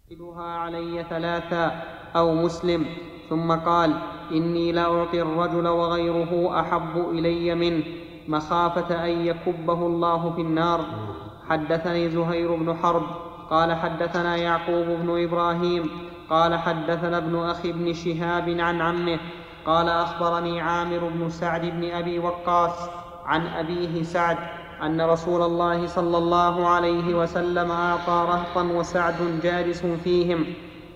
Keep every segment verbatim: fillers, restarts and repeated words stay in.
يدها علي ثلاثا أو مسلم. ثم قال: إني لأعطي الرجل وغيره أحب إلي منه مخافة أن يكبه الله في النار. حدثني زهير بن حرب قال حدثنا يعقوب بن إبراهيم قال حدثنا ابن أخي بن شهاب عن عمه قال أخبرني عامر بن سعد بن أبي وقاص عن أبيه سعد أن رسول الله صلى الله عليه وسلم أعطى رهطا وسعد جالس فيهم.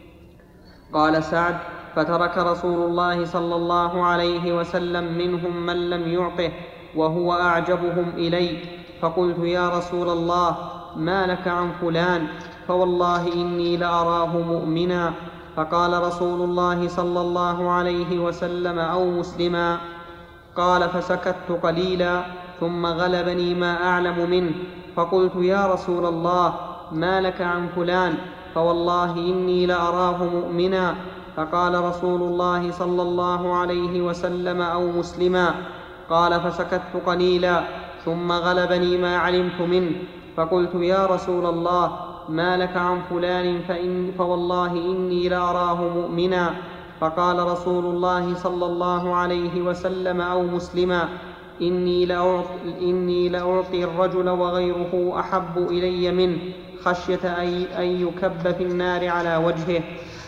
قال سعد: فترك رسول الله صلى الله عليه وسلم منهم من لم يعطه وهو أعجبهم إلي، فقلت: يا رسول الله، ما لك عن فلان؟ فوالله إني لأراه مؤمنا. فقال رسول الله صلى الله عليه وسلم: أو مسلما. قال: فسكت قليلا ثم غلبني ما أعلم منه، فقلت: يا رسول الله، ما لك عن فلان؟ فوالله إني لأراه مؤمنا. فقال رسول الله صلى الله عليه وسلم: أو مسلما. قال: فسكت قليلا ثم غلبني ما علمت منه، فقلت: يا رسول الله، ما لك عن فلان؟ فإن فوالله إني لأراه مؤمنا. فقال رسول الله صلى الله عليه وسلم: أو مسلما. إني لأعطي, إني لأعطي الرجل وغيره أحب إلي منه خشية أن يكب في النار على وجهه.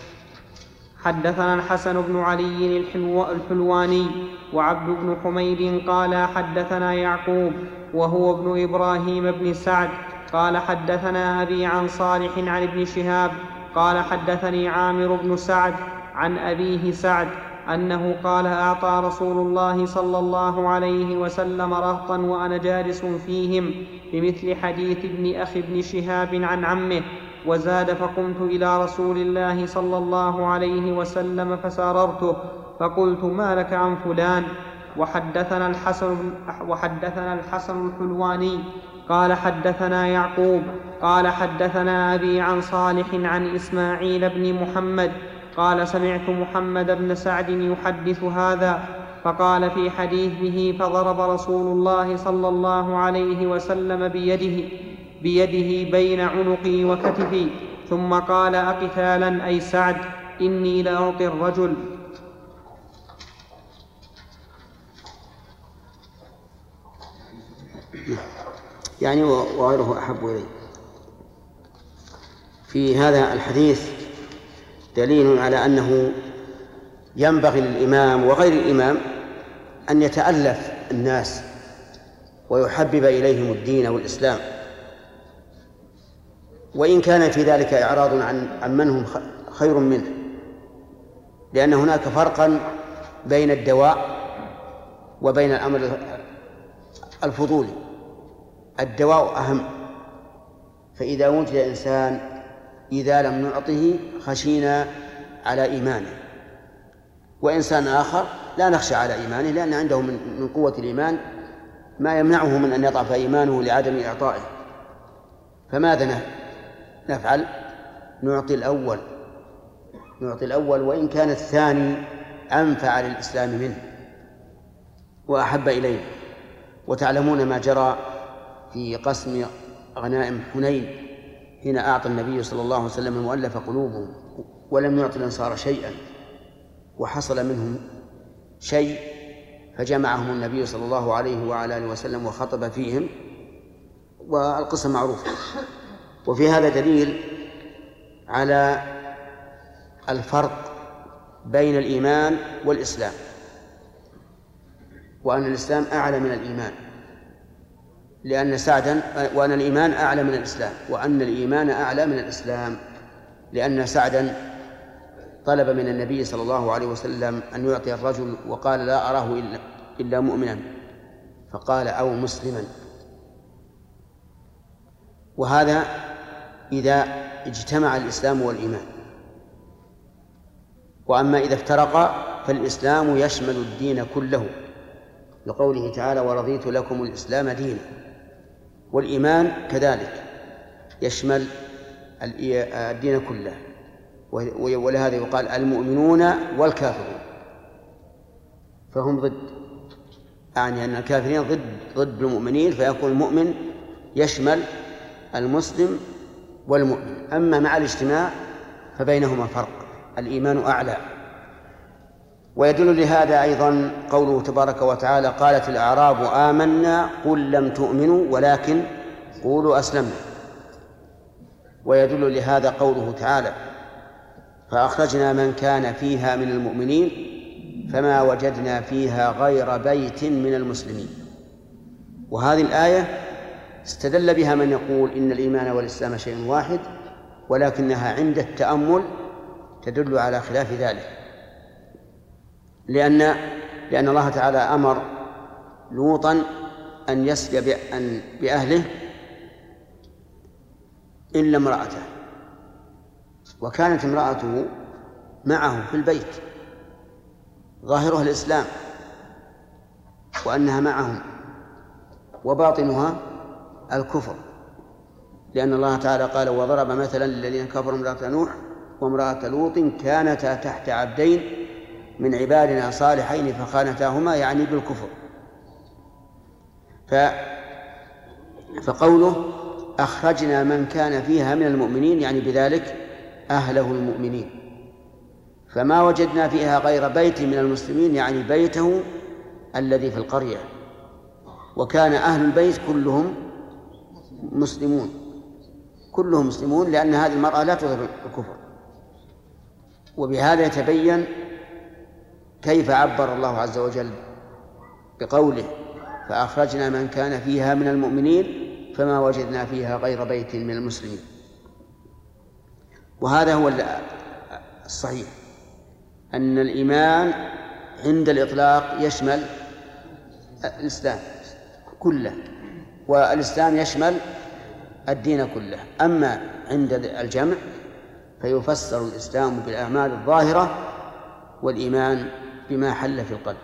حدثنا الحسن بن علي الحلواني وعبد بن حميد قال حدثنا يعقوب وهو ابن إبراهيم بن سعد قال حدثنا أبي عن صالح عن ابن شهاب قال حدثني عامر بن سعد عن أبيه سعد أنه قال: أعطى رسول الله صلى الله عليه وسلم رهطا وأنا جالس فيهم بمثل حديث ابن أخي ابن شهاب عن عمه، وزاد: فقمت إلى رسول الله صلى الله عليه وسلم فساررته فقلت: ما لك عن فلان؟ وحدثنا الحسن, وحدثنا الحسن الحلواني قال حدثنا يعقوب قال حدثنا أبي عن صالح عن إسماعيل بن محمد قال: سمعت محمد بن سعد يحدث هذا، فقال في حديثه: فضرب رسول الله صلى الله عليه وسلم بيده, بيده بين عنقي وكتفي، ثم قال: أقتالا أي سعد؟ إني لأعطي الرجل. يعني وغيره أحب إليه. في هذا الحديث دليل على أنه ينبغي للإمام وغير الإمام أن يتألف الناس ويحبب إليهم الدين والإسلام، وإن كان في ذلك إعراض عن عن من هم خير منه، لأن هناك فرقا بين الدواء وبين الأمر الفضولي. الدواء أهم، فإذا وجد إنسان إذا لم نعطه خشينا على إيمانه، وإنسان آخر لا نخشى على إيمانه لأن عنده من قوة الإيمان ما يمنعه من أن يضعف إيمانه لعدم إعطائه. فماذا نفعل؟ نعطي الأول نعطي الأول وإن كان الثاني أنفع للإسلام منه وأحب إليه. وتعلمون ما جرى في قسم غنائم حنين حين أعطى النبي صلى الله عليه وسلم المؤلف قلوبهم ولم يعطي الأنصار شيئا، وحصل منهم شيء فجمعهم النبي صلى الله عليه وعلى آله وسلم وخطب فيهم، والقصة معروفة. وفي هذا دليل على الفرق بين الإيمان والإسلام، وأن الإسلام أعلى من الإيمان، لأن سعدا وأن الإيمان أعلى من الإسلام، وأن الإيمان أعلى من الإسلام، لأن سعدا طلب من النبي صلى الله عليه وسلم أن يعطي الرجل وقال: لا أراه إلا, إلا مؤمنا، فقال: أو مسلما. وهذا إذا اجتمع الإسلام والإيمان. وأما إذا افترقا فالإسلام يشمل الدين كله، لقوله تعالى: ورضيت لكم الإسلام دينا. والإيمان كذلك يشمل الدين كله، ولهذا يقال المؤمنون والكافرون، فهم ضد، يعني أن الكافرين ضد ضد المؤمنين، فيكون المؤمن يشمل المسلم والمؤمن. أما مع الاجتماع فبينهما فرق، الإيمان أعلى. ويدل لهذا أيضا قوله تبارك وتعالى: قالت الأعراب آمنا قل لم تؤمنوا ولكن قولوا أسلمنا. ويدل لهذا قوله تعالى: فأخرجنا من كان فيها من المؤمنين فما وجدنا فيها غير بيت من المسلمين. وهذه الآية استدل بها من يقول إن الإيمان والإسلام شيء واحد، ولكنها عند التأمل تدل على خلاف ذلك، لأن لأن الله تعالى أمر لوطا أن يسري بأهله إلا امرأته، وكانت امرأته معه في البيت ظاهرها الإسلام وأنها معهم، وباطنها الكفر، لأن الله تعالى قال: وضرب مثلا للذين كفروا امرأة نوح وامرأة لوط كانتا تحت عبدين من عبادنا صالحين فخانتاهما، يعني بالكفر. ف... فقوله أخرجنا من كان فيها من المؤمنين يعني بذلك أهله المؤمنين، فما وجدنا فيها غير بيت من المسلمين يعني بيته الذي في القرية، وكان أهل البيت كلهم مسلمون كلهم مسلمون لأن هذه المرأة لا تظهر الكفر. وبهذا يتبين كيف عبر الله عز وجل بقوله: فأخرجنا من كان فيها من المؤمنين فما وجدنا فيها غير بيت من المسلمين. وهذا هو الصحيح، أن الإيمان عند الإطلاق يشمل الإسلام كله، والإسلام يشمل الدين كله. أما عند الجمع فيفسر الإسلام بالأعمال الظاهرة والإيمان بما حل في القلب.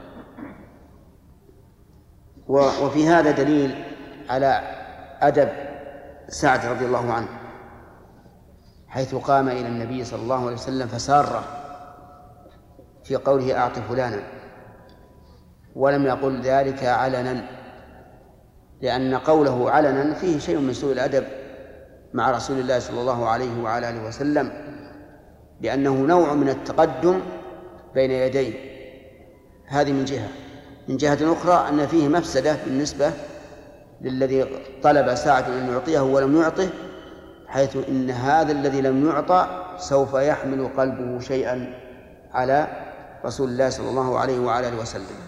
وفي هذا دليل على أدب سعد رضي الله عنه، حيث قام إلى النبي صلى الله عليه وسلم فساره في قوله: أعط فلانا، ولم يقل ذلك علنا، لأن قوله علنا فيه شيء من سوء الأدب مع رسول الله صلى الله عليه وعلى آله وسلم، لأنه نوع من التقدم بين يديه. هذه من جهة. من جهة أخرى أن فيه مفسدة بالنسبة للذي طلب ساعة أن يعطيه ولم يعطه، حيث إن هذا الذي لم يعطى سوف يحمل قلبه شيئا على رسول الله صلى الله عليه وعلى آله وسلم.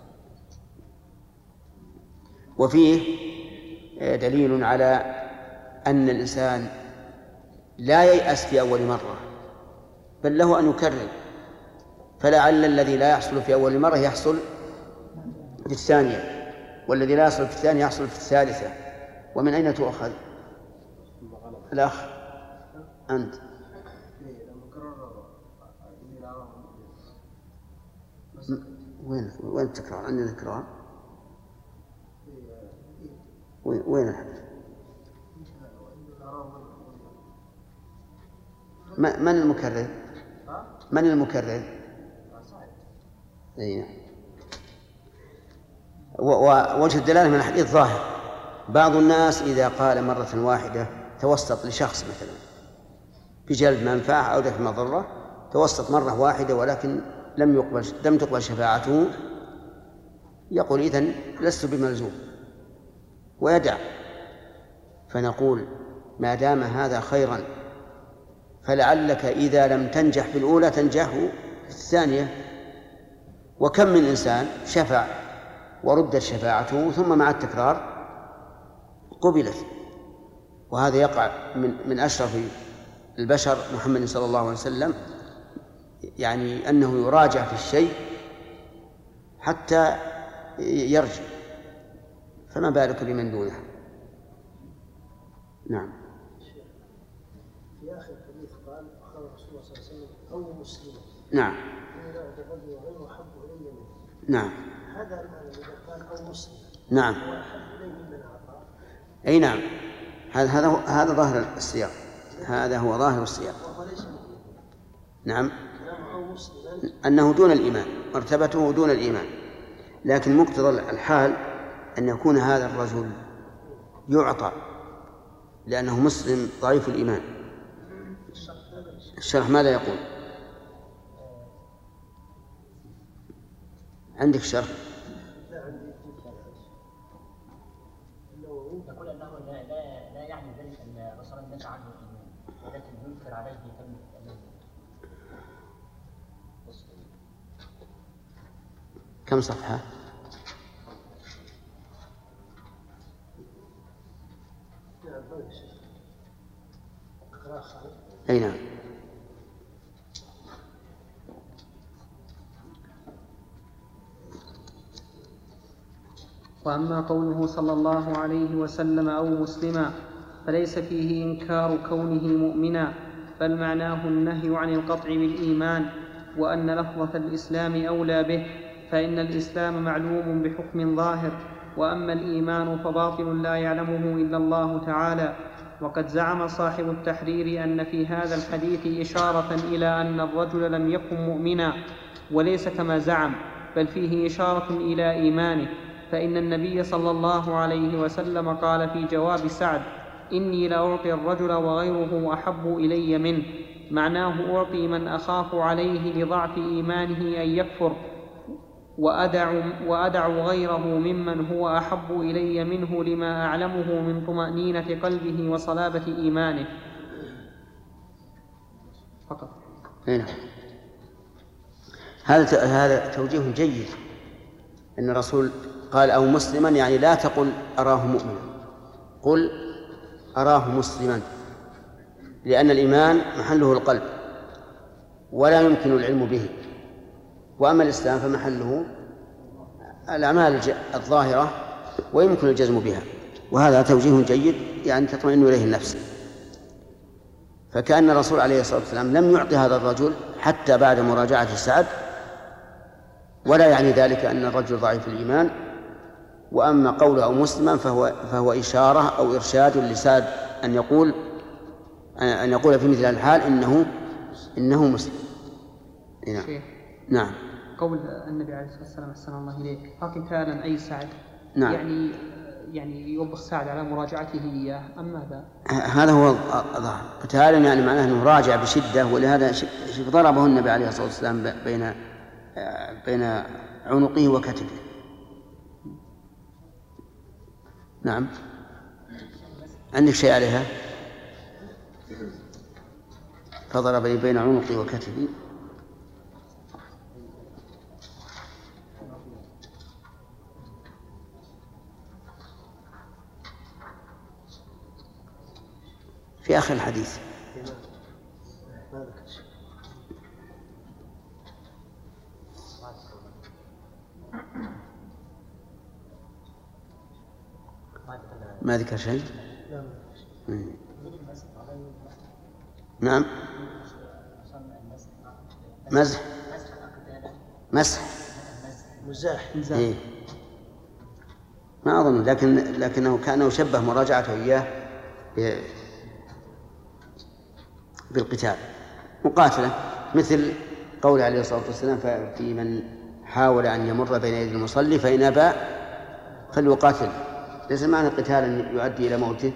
وفيه دليل على أن الإنسان لا ييأس في أول مرة، بل له أن يكرر، فلعل الذي لا يحصل في أول مرة يحصل في الثانية، والذي لا يحصل في الثانية يحصل في الثالثة. ومن أين تؤخذ؟ الأخ أنت. وين وين التكرار؟ عندنا تكرار. وين الحديث؟ من المكرر؟ من المكرر؟ أي. ووجه الدلالة من الحديث ظاهر. بعض الناس إذا قال مرة واحدة توسط لشخص مثلا بجلب منفعة أو دفع مضرة، توسط مرة واحدة ولكن لم يقبل لم تقبل شفاعته، يقول: إذن لست بملزوم، ويدع. فنقول: ما دام هذا خيرا فلعلك إذا لم تنجح في الأولى تنجح في الثانية. وكم من إنسان شفع وردت شفاعته ثم مع التكرار قبلت. وهذا يقع من من أشرف البشر محمد صلى الله عليه وسلم، يعني أنه يراجع في الشيء حتى يرجع، فما بالك بمن دونه. نعم. في آخر الحديث قال: قال رسول الله صلى الله عليه وسلم: أو مسلم. نعم. غير أحب إلي منه. نعم. هذا المعنى الذي قال أو مسلم. نعم. هو أحب إلي من أعطاه. أي نعم. هذا هذا هذا ظاهر السياق، هذا هو ظاهر السياق. نعم. أنه دون الإيمان، مرتبته دون الإيمان، لكن مقتضى الحال أن يكون هذا الرجل يعطى لأنه مسلم ضعيف الإيمان. الشرح ماذا يقول؟ عندك شرح؟ يقول انه لا لا لا يعني ذلك ان الرسول نزع عنه الايمان، ولكن ينكر عليه بكلمه الامان. كم صفحة؟ أي نعم. وأما قوله صلى الله عليه وسلم أو مسلما فليس فيه إنكار كونه مؤمنا، بل معناه النهي عن القطع بالإيمان، وأن لفظة الإسلام أولى به، فإن الإسلام معلوم بحكم ظاهر، وأما الإيمان فباطل لا يعلمه إلا الله تعالى. وقد زعم صاحب التحرير أن في هذا الحديث إشارة إلى أن الرجل لم يكن مؤمنا، وليس كما زعم، بل فيه إشارة إلى إيمانه، فإن النبي صلى الله عليه وسلم قال في جواب سعد: إني لأعطي الرجل وغيره أحب إلي منه، معناه أعطي من أخاف عليه لضعف إيمانه أن يكفر، وأدع, وأدع غيره ممن هو أحب إلي منه لما أعلمه من طمأنينة قلبه وصلابة إيمانه فقط. هنا. هذا هذا توجيه جيد، أن الرسول قال أو مسلما، يعني لا تقل أراه مؤمنا، قل أراه مسلما، لأن الإيمان محله القلب ولا يمكن العلم به، وأما الإسلام فمحله الأعمال الظاهرة ويمكن الجزم بها، وهذا توجيه جيد يعني تطمئن إليه النفس. فكأن الرسول عليه الصلاة والسلام لم يعطي هذا الرجل حتى بعد مراجعة سعد، ولا يعني ذلك أن الرجل ضعيف الإيمان. وأما قوله أو مسلما فهو, فهو إشارة أو إرشاد لسعد أن يقول أن يقول في مثل الحال إنه إنه مسلم. نعم. نعم. قول النبي عليه الصلاة والسلام أحسن الله إليك: فقتالا أي سعد. نعم. يعني يعني يوبخ سعد على مراجعته إياه أم ماذا؟ هذا هو الظاهر. قتالا يعني معناه أنه راجع بشدة، ولهذا ضربه النبي عليه الصلاة والسلام بين بين عنقه وكتفه. نعم. عندك شيء عليها؟ فضربني بين عنقي وكتفي. في آخر الحديث. ما ذكر شيء؟ نعم. مزح مسح مزاح. إيه. ما أظن، لكن لكنه كأنه شبه مراجعته إياه بالقتال مقاتلة، مثل قول عليه الصلاة والسلام في من حاول أن يمر بين يدي المصلي فإن أبى فليقاتل. ليس معنى قتالا يؤدي إلى موته،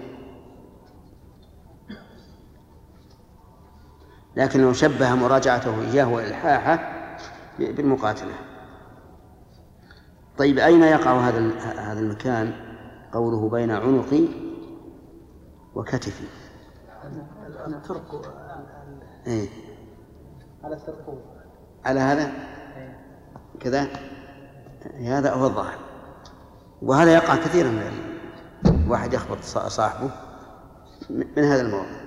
لكنه شبه مراجعته إياه وإلحاحه بالمقاتلة. طيب، أين يقع هذا هذا المكان قوله بين عنقي وكتفي؟ الترك. إيه؟ على الترقوب. على هذا كذا. هذا هو الظاهر، وهذا يقع كثيرا من الواحد يخبط صاحبه من هذا الموضوع.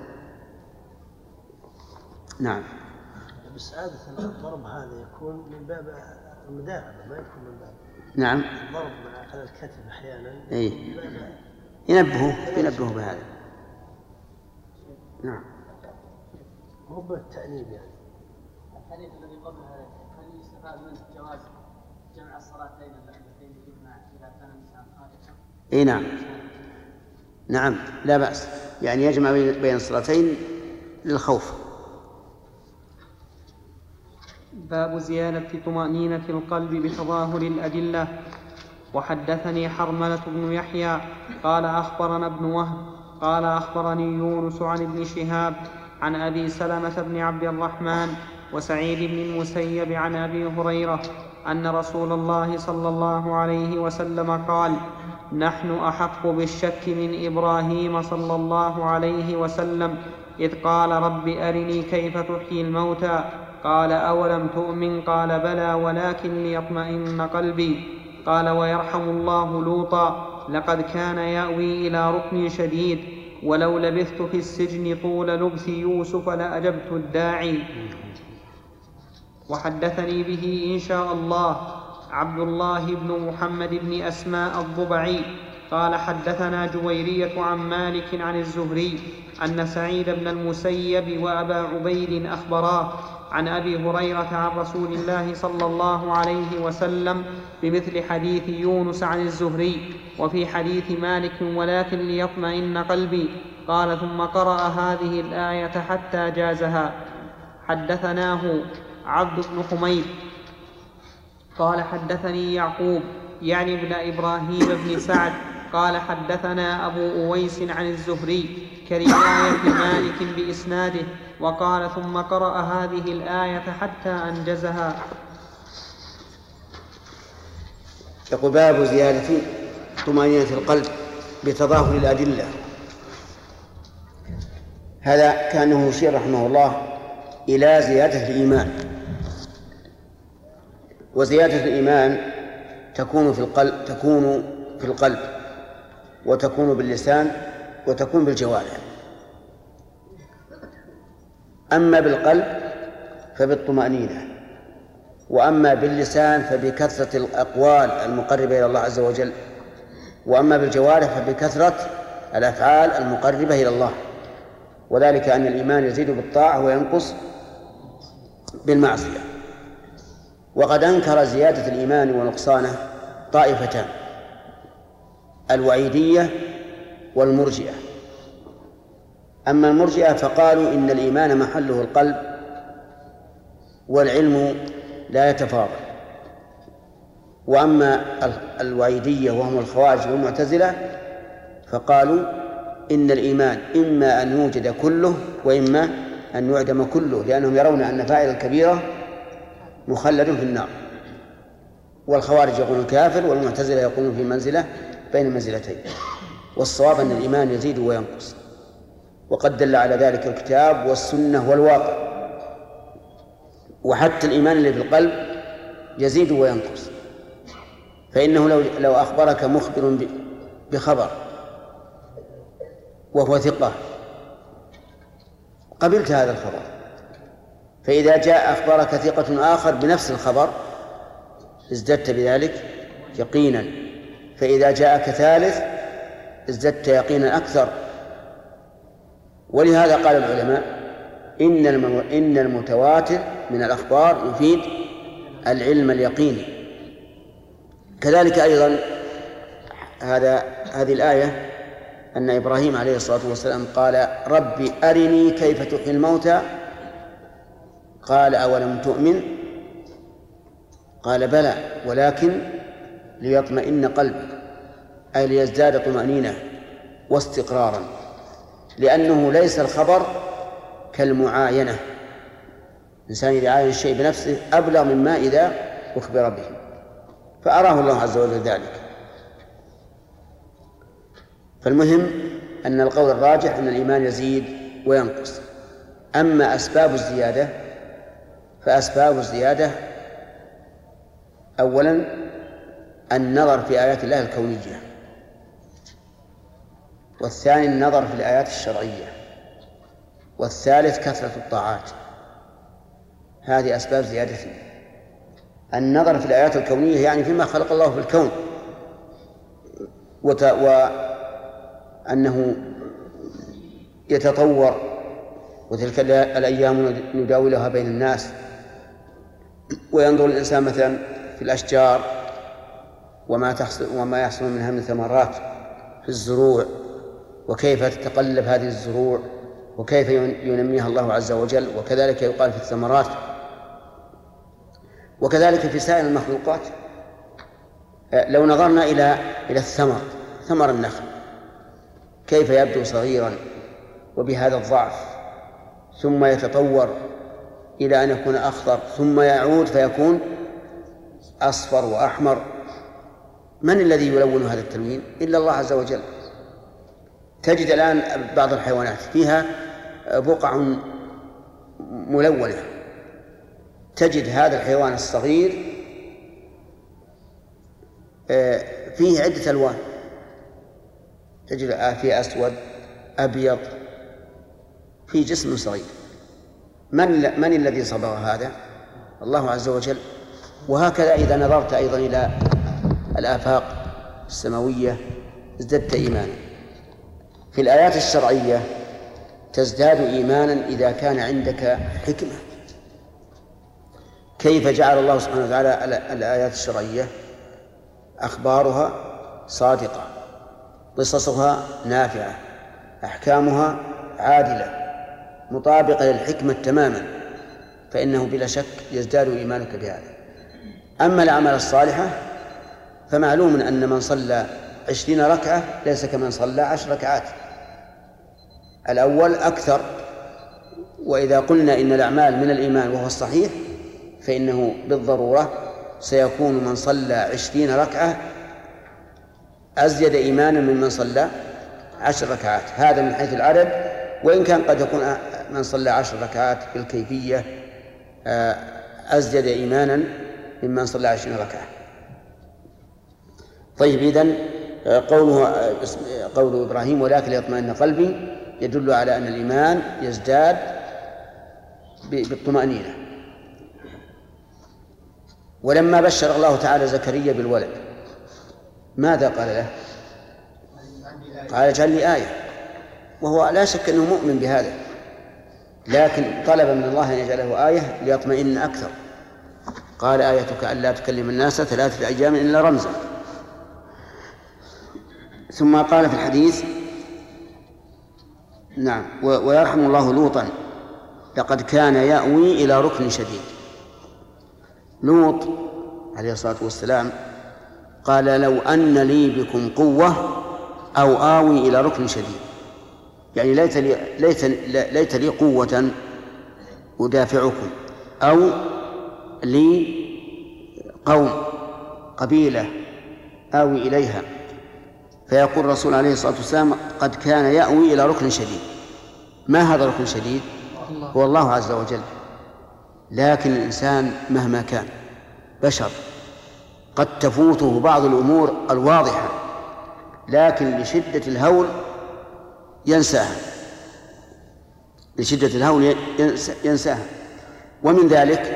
نعم. بس عادة الضرب هذا يكون من باب المداعبة، ما يكون من باب. نعم. الضرب على الكتف أحيانا. إيه. ينبهوا ينبهوا بهذا. نعم. مو بالتأنيب يعني. الحديث الذي قبل هذا هل يستفاد من جواز جمع الصلاتين اللتين يجمع إذا كان الإنسان خارجا؟ إيه نعم. نعم لا بأس، يعني يجمع بين الصلاتين للخوف. باب زيادة طمأنينة القلب بتظاهر الأدلة. وحدثني حرملة بن يحيى قال أخبرنا ابن وهب قال أخبرني يونس عن ابن شهاب عن أبي سلمة بن عبد الرحمن وسعيد بن المسيب عن أبي هريرة أن رسول الله صلى الله عليه وسلم قال: نحن أحق بالشك من إبراهيم صلى الله عليه وسلم إذ قال: رب أرني كيف تحيي الموتى. قال: أولم تؤمن؟ قال: بلى ولكن ليطمئن قلبي. قال: ويرحم الله لوطا: لقد كان يأوي إلى ركن شديد، ولو لبثت في السجن طول لبث يوسف لأجبت الداعي. وحدثني به إن شاء الله عبد الله بن محمد بن أسماء الضبعي قال: حدثنا جويرية عن مالك عن الزهري أن سعيد بن المسيب وأبا عبيد أخبراه عن أبي هريرة عن رسول الله صلى الله عليه وسلم بمثل حديث يونس عن الزهري، وفي حديث مالك: ولكن ليطمئن قلبي. قال: ثم قرأ هذه الآية حتى جازها. حدثناه عبد بن حميد قال: حدثني يعقوب يعني ابن إبراهيم بن سعد قال: حدثنا أبو أويس عن الزهري كرواية مالك بإسناده، وقال: ثم قرأ هذه الآية حتى أنجزها. يقول: باب زيادة طمأنينة القلب بتظاهر الأدلة. هذا كأنه يشير رحمه الله إلى زيادة الإيمان، وزيادة الإيمان تكون في القلب تكون في القلب وتكون باللسان وتكون بالجوارح. أما بالقلب فبالطمأنينة، وأما باللسان فبكثرة الأقوال المقربة إلى الله عز وجل، وأما بالجوارح فبكثرة الأفعال المقربة إلى الله، وذلك أن الإيمان يزيد بالطاعة وينقص بالمعصية. وقد أنكر زيادة الإيمان ونقصانه طائفتان: الوعيدية والمرجئة. أما المرجئة فقالوا إن الإيمان محله القلب والعلم لا يتفاضل. وأما الوعيدية وهم الخوارج والمعتزلة فقالوا إن الإيمان إما أن يوجد كله وإما أن يعدم كله، لأنهم يرون أن فاعل الكبيرة مخلد في النار. والخوارج يقولون كافر، والمعتزلة يقولون في منزلة بين المنزلتين. والصواب أن الإيمان يزيد وينقص، وقد دل على ذلك الكتاب والسنة والواقع. وحتى الإيمان اللي في القلب يزيد وينقص، فإنه لو, لو أخبرك مخبر بخبر وهو ثقة قبلت هذا الخبر، فإذا جاء أخبرك ثقة آخر بنفس الخبر ازددت بذلك يقينا، فإذا جاءك ثالث ازددت يقينا أكثر. ولهذا قال العلماء إن إن المتواتر من الأخبار يفيد العلم اليقيني. كذلك أيضا هذا هذه الآية أن إبراهيم عليه الصلاة والسلام قال: ربي أرني كيف تحيي الموتى. قال: أولم تؤمن؟ قال: بلى ولكن ليطمئن قلبك، أي ليزداد طمأنينة واستقرارا، لأنه ليس الخبر كالمعاينة. الإنسان إذا عاين الشيء بنفسه أبلغ مما إذا أخبر به، فأراه الله عز وجل ذلك. فالمهم أن القول الراجح أن الإيمان يزيد وينقص. أما أسباب الزيادة فأسباب الزيادة أولا النظر في آيات الله الكونية، والثاني النظر في الآيات الشرعية، والثالث كثرة الطاعات. هذه أسباب زيادته. النظر في الآيات الكونية يعني فيما خلق الله في الكون، وت... وأنه يتطور، وتلك الأيام نداولها بين الناس. وينظر الإنسان مثلا في الأشجار وما تحصل وما يحصل منها من ثمرات، في الزروع، وكيف تتقلب هذه الزروع وكيف ينميها الله عز وجل، وكذلك يقال في الثمرات، وكذلك في سائر المخلوقات. لو نظرنا إلى إلى الثمر، ثمر النخل كيف يبدو صغيرا وبهذا الضعف، ثم يتطور إلى أن يكون أخضر ثم يعود فيكون أصفر وأحمر. من الذي يلون هذا التلوين إلا الله عز وجل. تجد الآن بعض الحيوانات فيها بقع ملونة، تجد هذا الحيوان الصغير فيه عدة ألوان، تجد فيه أسود أبيض في جسم صغير. من من الذي صبغ هذا؟ الله عز وجل. وهكذا إذا نظرت أيضا إلى الآفاق السماوية ازددت إيمانا. في الآيات الشرعية تزداد إيمانا إذا كان عندك حكمة. كيف جعل الله سبحانه وتعالى الآيات الشرعية؟ أخبارها صادقة، قصصها نافعة، أحكامها عادلة مطابقة للحكمة تماما، فإنه بلا شك يزداد إيمانك بهذا. أما الأعمال الصالحة فمعلوم أن من صلى عشرين ركعة ليس كمن صلى عشر ركعات، الأول أكثر. وإذا قلنا إن الأعمال من الإيمان وهو الصحيح فإنه بالضرورة سيكون من صلى عشرين ركعة أزيد إيمانا ممن صلى عشر ركعات، هذا من حيث العدد، وإن كان قد يكون من صلى عشر ركعات بالكيفية أزيد إيمانا ممن صلى عشرين ركعة. طيب، إذن قوله قول إبراهيم ولكن ليطمئن قلبي يدل على أن الإيمان يزداد بالطمأنينة. ولما بشر الله تعالى زكريا بالولد ماذا قال له؟ قال اجعل لي آية، وهو لا شك أنه مؤمن بهذا، لكن طلب من الله أن يجعله آية ليطمئن أكثر. قال آيتك ألا تكلم الناس ثلاثة أيام إلا رمزا. ثم قال في الحديث نعم ويرحم الله لوطا لقد كان يأوي إلى ركن شديد. لوط عليه الصلاة والسلام قال لو أن لي بكم قوة أو آوي إلى ركن شديد، يعني ليت لي, ليت ليت لي قوة أدافعكم، أو لي قوم قبيلة آوي إليها. فيقول الرسول عليه الصلاة والسلام قد كان يأوي إلى ركن شديد. ما هذا الركن الشديد؟ هو الله عز وجل. لكن الإنسان مهما كان بشر قد تفوته بعض الأمور الواضحة، لكن لشدة الهول ينساها، لشدة الهول ينساها. ومن ذلك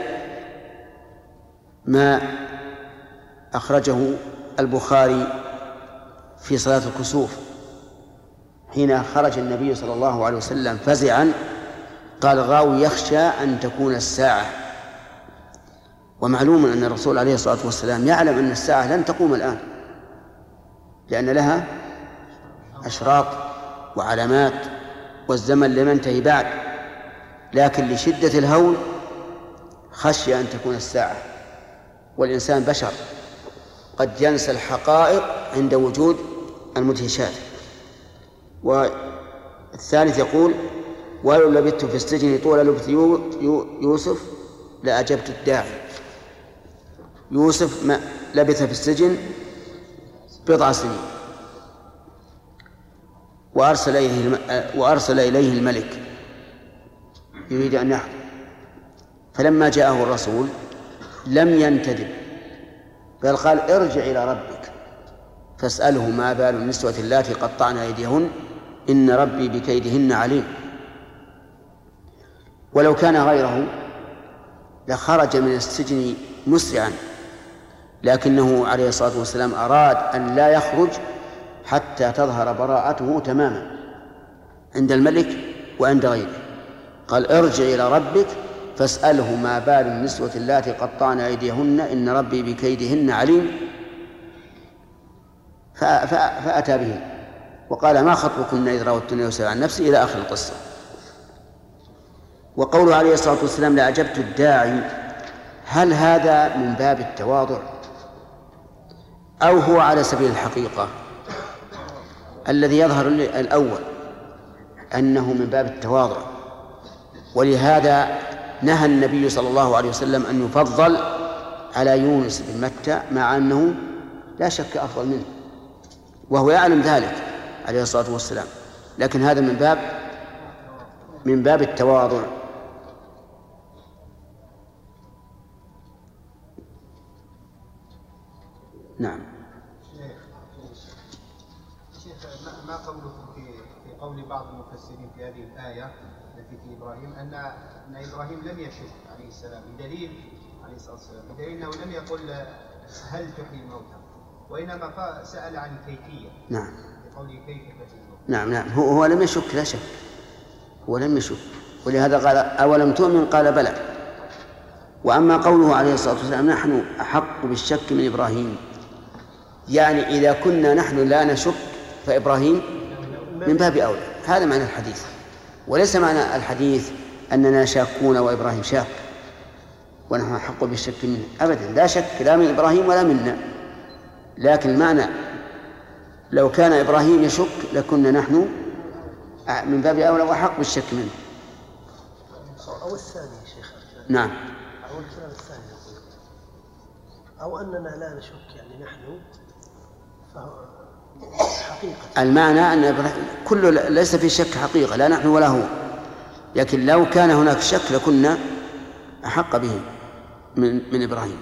ما أخرجه البخاري في صلاة الكسوف حين خرج النبي صلى الله عليه وسلم فزعا قال الراوي يخشى أن تكون الساعة. ومعلوم أن الرسول عليه الصلاة والسلام يعلم أن الساعة لن تقوم الآن، لأن لها أشراط وعلامات والزمن لم ينتهي بعد، لكن لشدة الهول خشي أن تكون الساعة. والإنسان بشر قد ينسى الحقائق عند وجود المدهشات. والثالث يقول ولو لبثت في السجن طول لبث يوسف لأجبت الداعي. يوسف ما لبث في السجن بضع سنين، وأرسل إليه وأرسل إليه الملك يريد أن يحكم، فلما جاءه الرسول لم ينتدب بل قال ارجع إلى ربك فاسأله ما بال النسوة اللاتي قطعن أيديهن إن ربي بكيدهن عليم. ولو كان غيره لخرج من السجن مسرعا، لكنه عليه الصلاة والسلام أراد أن لا يخرج حتى تظهر براءته تماما عند الملك وعند غيره. قال ارجع إلى ربك فاسأله ما بال النسوة اللاتي قطعن أيديهن إن ربي بكيدهن عليم. فأتى به وقال ما خطبكن إذ راوتن يوسف عن نفسه إلى آخر القصة. وقوله عليه الصلاة والسلام لأجبت الداعي، هل هذا من باب التواضع أو هو على سبيل الحقيقة؟ الذي يظهر الأول أنه من باب التواضع، ولهذا نهى النبي صلى الله عليه وسلم أن يفضل على يونس بن متى مع أنه لا شك أفضل منه، وهو يعلم ذلك عليه الصلاة والسلام، لكن هذا من باب من باب التواضع. نعم. شيخ، ما قولكم في في قول بعض المفسرين في هذه الآية التي في إبراهيم أن أن إبراهيم لم يشك عليه السلام، بدليل عليه الصلاة والسلام بدليل أنه لم يقل هل تحيي الموتى، وإنما سأل عن الكيفية. نعم. بقوله كيف تحيي الموتى. نعم نعم هو, هو لم يشك، لا شك، هو لم يشك، ولهذا قال أولم تؤمن؟ قال بلى. وأما قوله عليه الصلاة والسلام نحن أحق بالشك من إبراهيم، يعني إذا كنا نحن لا نشك فإبراهيم من باب أولى، هذا معنى الحديث، وليس معنى الحديث أننا شاكون وإبراهيم شاك ونحن أحق بالشك منه، أبدا، لا شك لا من إبراهيم ولا منا، لكن المعنى لو كان إبراهيم يشك لكنا نحن من باب أولى وأحق بالشك منه. أو الثاني يا شيخ. نعم. أو الكلام الثاني يقول أو أننا لا نشك، يعني نحن فهو حقيقة. المعنى أن كل ليس في شك حقيقة، لا نحن ولا هو، لكن لو كان هناك شك لكنا أحق به من من إبراهيم.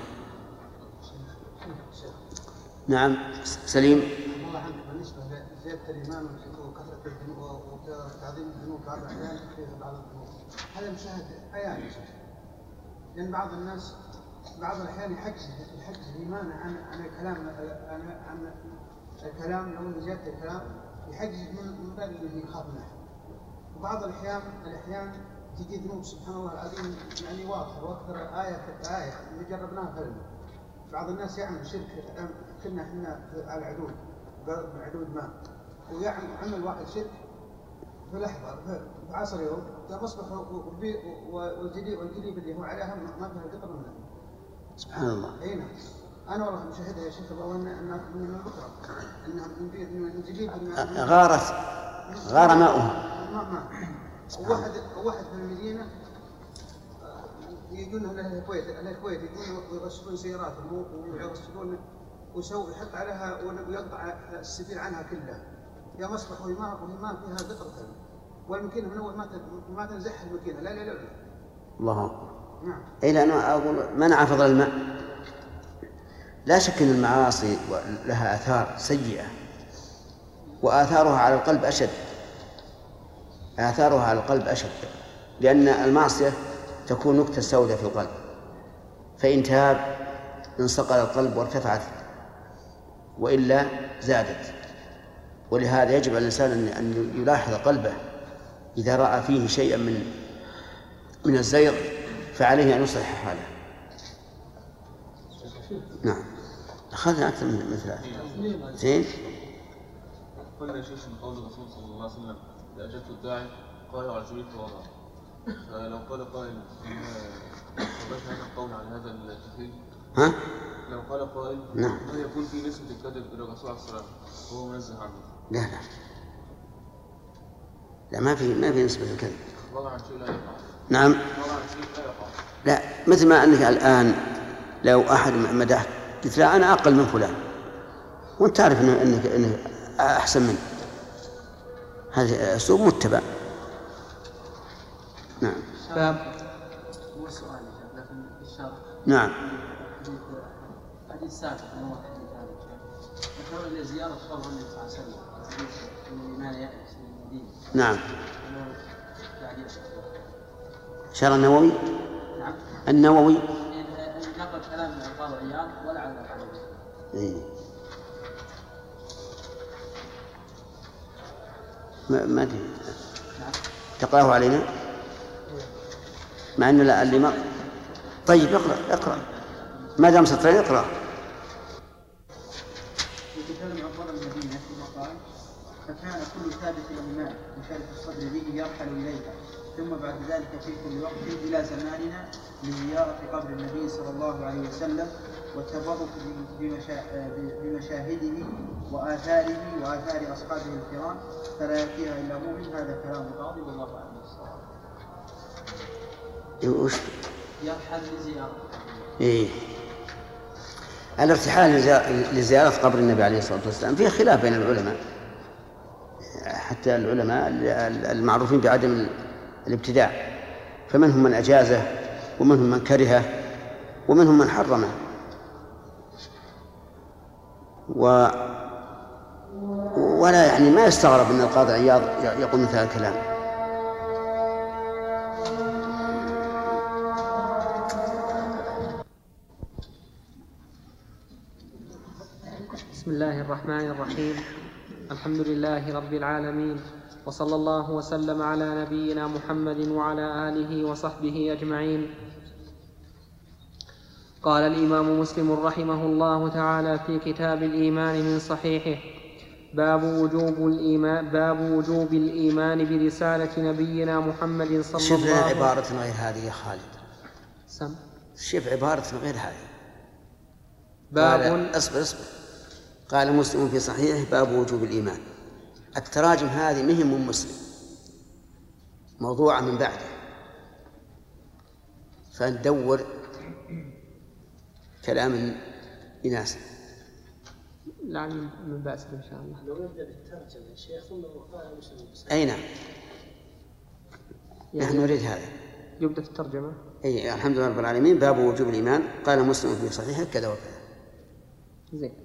نعم. سليم. الله عنك، بالنسبة لزيادة الإيمان وكثرة الذنوب وتعظيم الذنوب بعض الأحيان تخفيف بعض الذنوب، هذا مشاهد عيان يا شيخ، لأن بعض الناس بعض الأحيان يحجز يحجز إيمانه عن عن الكلام عن عن الكلام، لو زيادة الكلام يحجز من باب اللي يخاف منه، وبعض الأحيان الأحيان تجي ذنوب سبحان الله العظيم يعني واضحة، وأكثر آية آية اللي جربناها فعلا. بعض الناس يعمل شرك، كنا احنا على العدود عدود ما، ويعمل واحد شرك في لحظة في عصر يوم أصبح والجليب والجليب اللي هو عليها ما فيها قطر منه. سبحان الله. أي نعم. أنا والله مشاهدها يا شيخ الله أن أن من البكرة أنها من الجليب غارت غار ماؤه. ما ما واحد واحد في المدينة يجون أهل الكويت أهل الكويت يجون ويغسلون سياراتهم ويغسلون ويسوي يحط عليها ويقطع السفير عنها كلها، يا مصبح وهي ما وهي ما فيها قطرة، والماكينة من أول ما ما تنزح الماكينة، لا لا لا لا. الله أكبر. نعم. أي لأنه أقول منع فضل الماء. لا شك أن المعاصي لها آثار سيئة، وآثارها على القلب أشد، آثارها على القلب أشد، لأن المعصية تكون نكتة سوداء في القلب، فإن تاب انصقل القلب وارتفعت، وإلا زادت. ولهذا يجب على الإنسان أن يلاحظ قلبه، إذا رأى فيه شيئا من من الزيغ فعليه أن يصلح حاله. نعم. أخذنا أكثر من مثل هذا. زين. قلنا شيء من قول الرسول صلى الله عليه وسلم إذا أجبت الداعي قال على سبيل التواضع، فلو قال قائل ثبت هذا القول على هذا التخيل، ها؟ لو قال قائل نعم هل يكون في نسبة الكذب إلى الرسول عليه الصلاة والسلام وهو منزه عنه؟ لا لا لا ما في ما في نسبة الكذب. أخبر عن شيء لا يقع. نعم. أخبر عن شيء لا يقع. لا، مثل ما أنك الآن لو أحد مدحك قلت لا أنا أقل من فلان، وأنت تعرف إنه إنك إنه أحسن منه، هذا أسلوب متبع. نعم. هو سؤال لكن الشرح. نعم. حديث سابق من هو حديث هذا الشيخ، ذكر زيارة قبر النبي صلى الله عليه وسلم من الإيمان يأتي من المدينة. نعم. شرع النووي. نعم. النووي. نقل كلام القاضي عياض ولا على الحديث. إيه. ما ما أدري. تقرأه علينا؟ مع أن اللي ما. طيب اقرأ اقرأ ما دام سطرين اقرأ. يتكلم عن قبر المدينة ثم قال فكان كل ثابت الإيمان مشارف الصدر به يرحل إليها، ثم بعد ذلك في كل وقت إلى زماننا لزيارة قبر النبي صلى الله عليه وسلم والتبرك بمشاهده وآثاره وآثار أصحابه الكرام، فلا يأتيها إلا مؤمن. هذا كلام القاضي والله أعلم الصواب. وش يرحل لزيارة. إيه الارتحال لزيارة قبر النبي عليه الصلاة والسلام فيه خلاف بين العلماء، حتى العلماء المعروفين بعدم الابتداع، فمنهم من أجازه ومنهم من كرهه ومنهم من حرمه، و ولا يعني ما يستغرب أن القاضي عياض يقول مثل هذا الكلام. بسم الله الرحمن الرحيم. الحمد لله رب العالمين، وصلى الله وسلم على نبينا محمد وعلى آله وصحبه أجمعين. قال الإمام مسلم رحمه الله تعالى في كتاب الإيمان من صحيحه: باب وجوب الإيمان, باب وجوب الإيمان برسالة نبينا محمد صلى الله عليه وسلم. شوف عبارة غير هذه يا خالد، سم شوف عبارة غير هذه. باب أصبر أصبر قال مسلم في صحيحه: باب وجوب الإيمان. التراجم هذه مهم من مسلم، موضوعة من بعده، فندور كلام يناسب. لا من بأس إن شاء الله. لو يبدأ بالترجمة يا شيخ ثم قال مسلم. أي نعم، يعني نحن نريد هذا. يبدأ في الترجمة. أي الحمد لله رب العالمين. باب وجوب الإيمان. قال مسلم في صحيحه كذا وكذا. زين.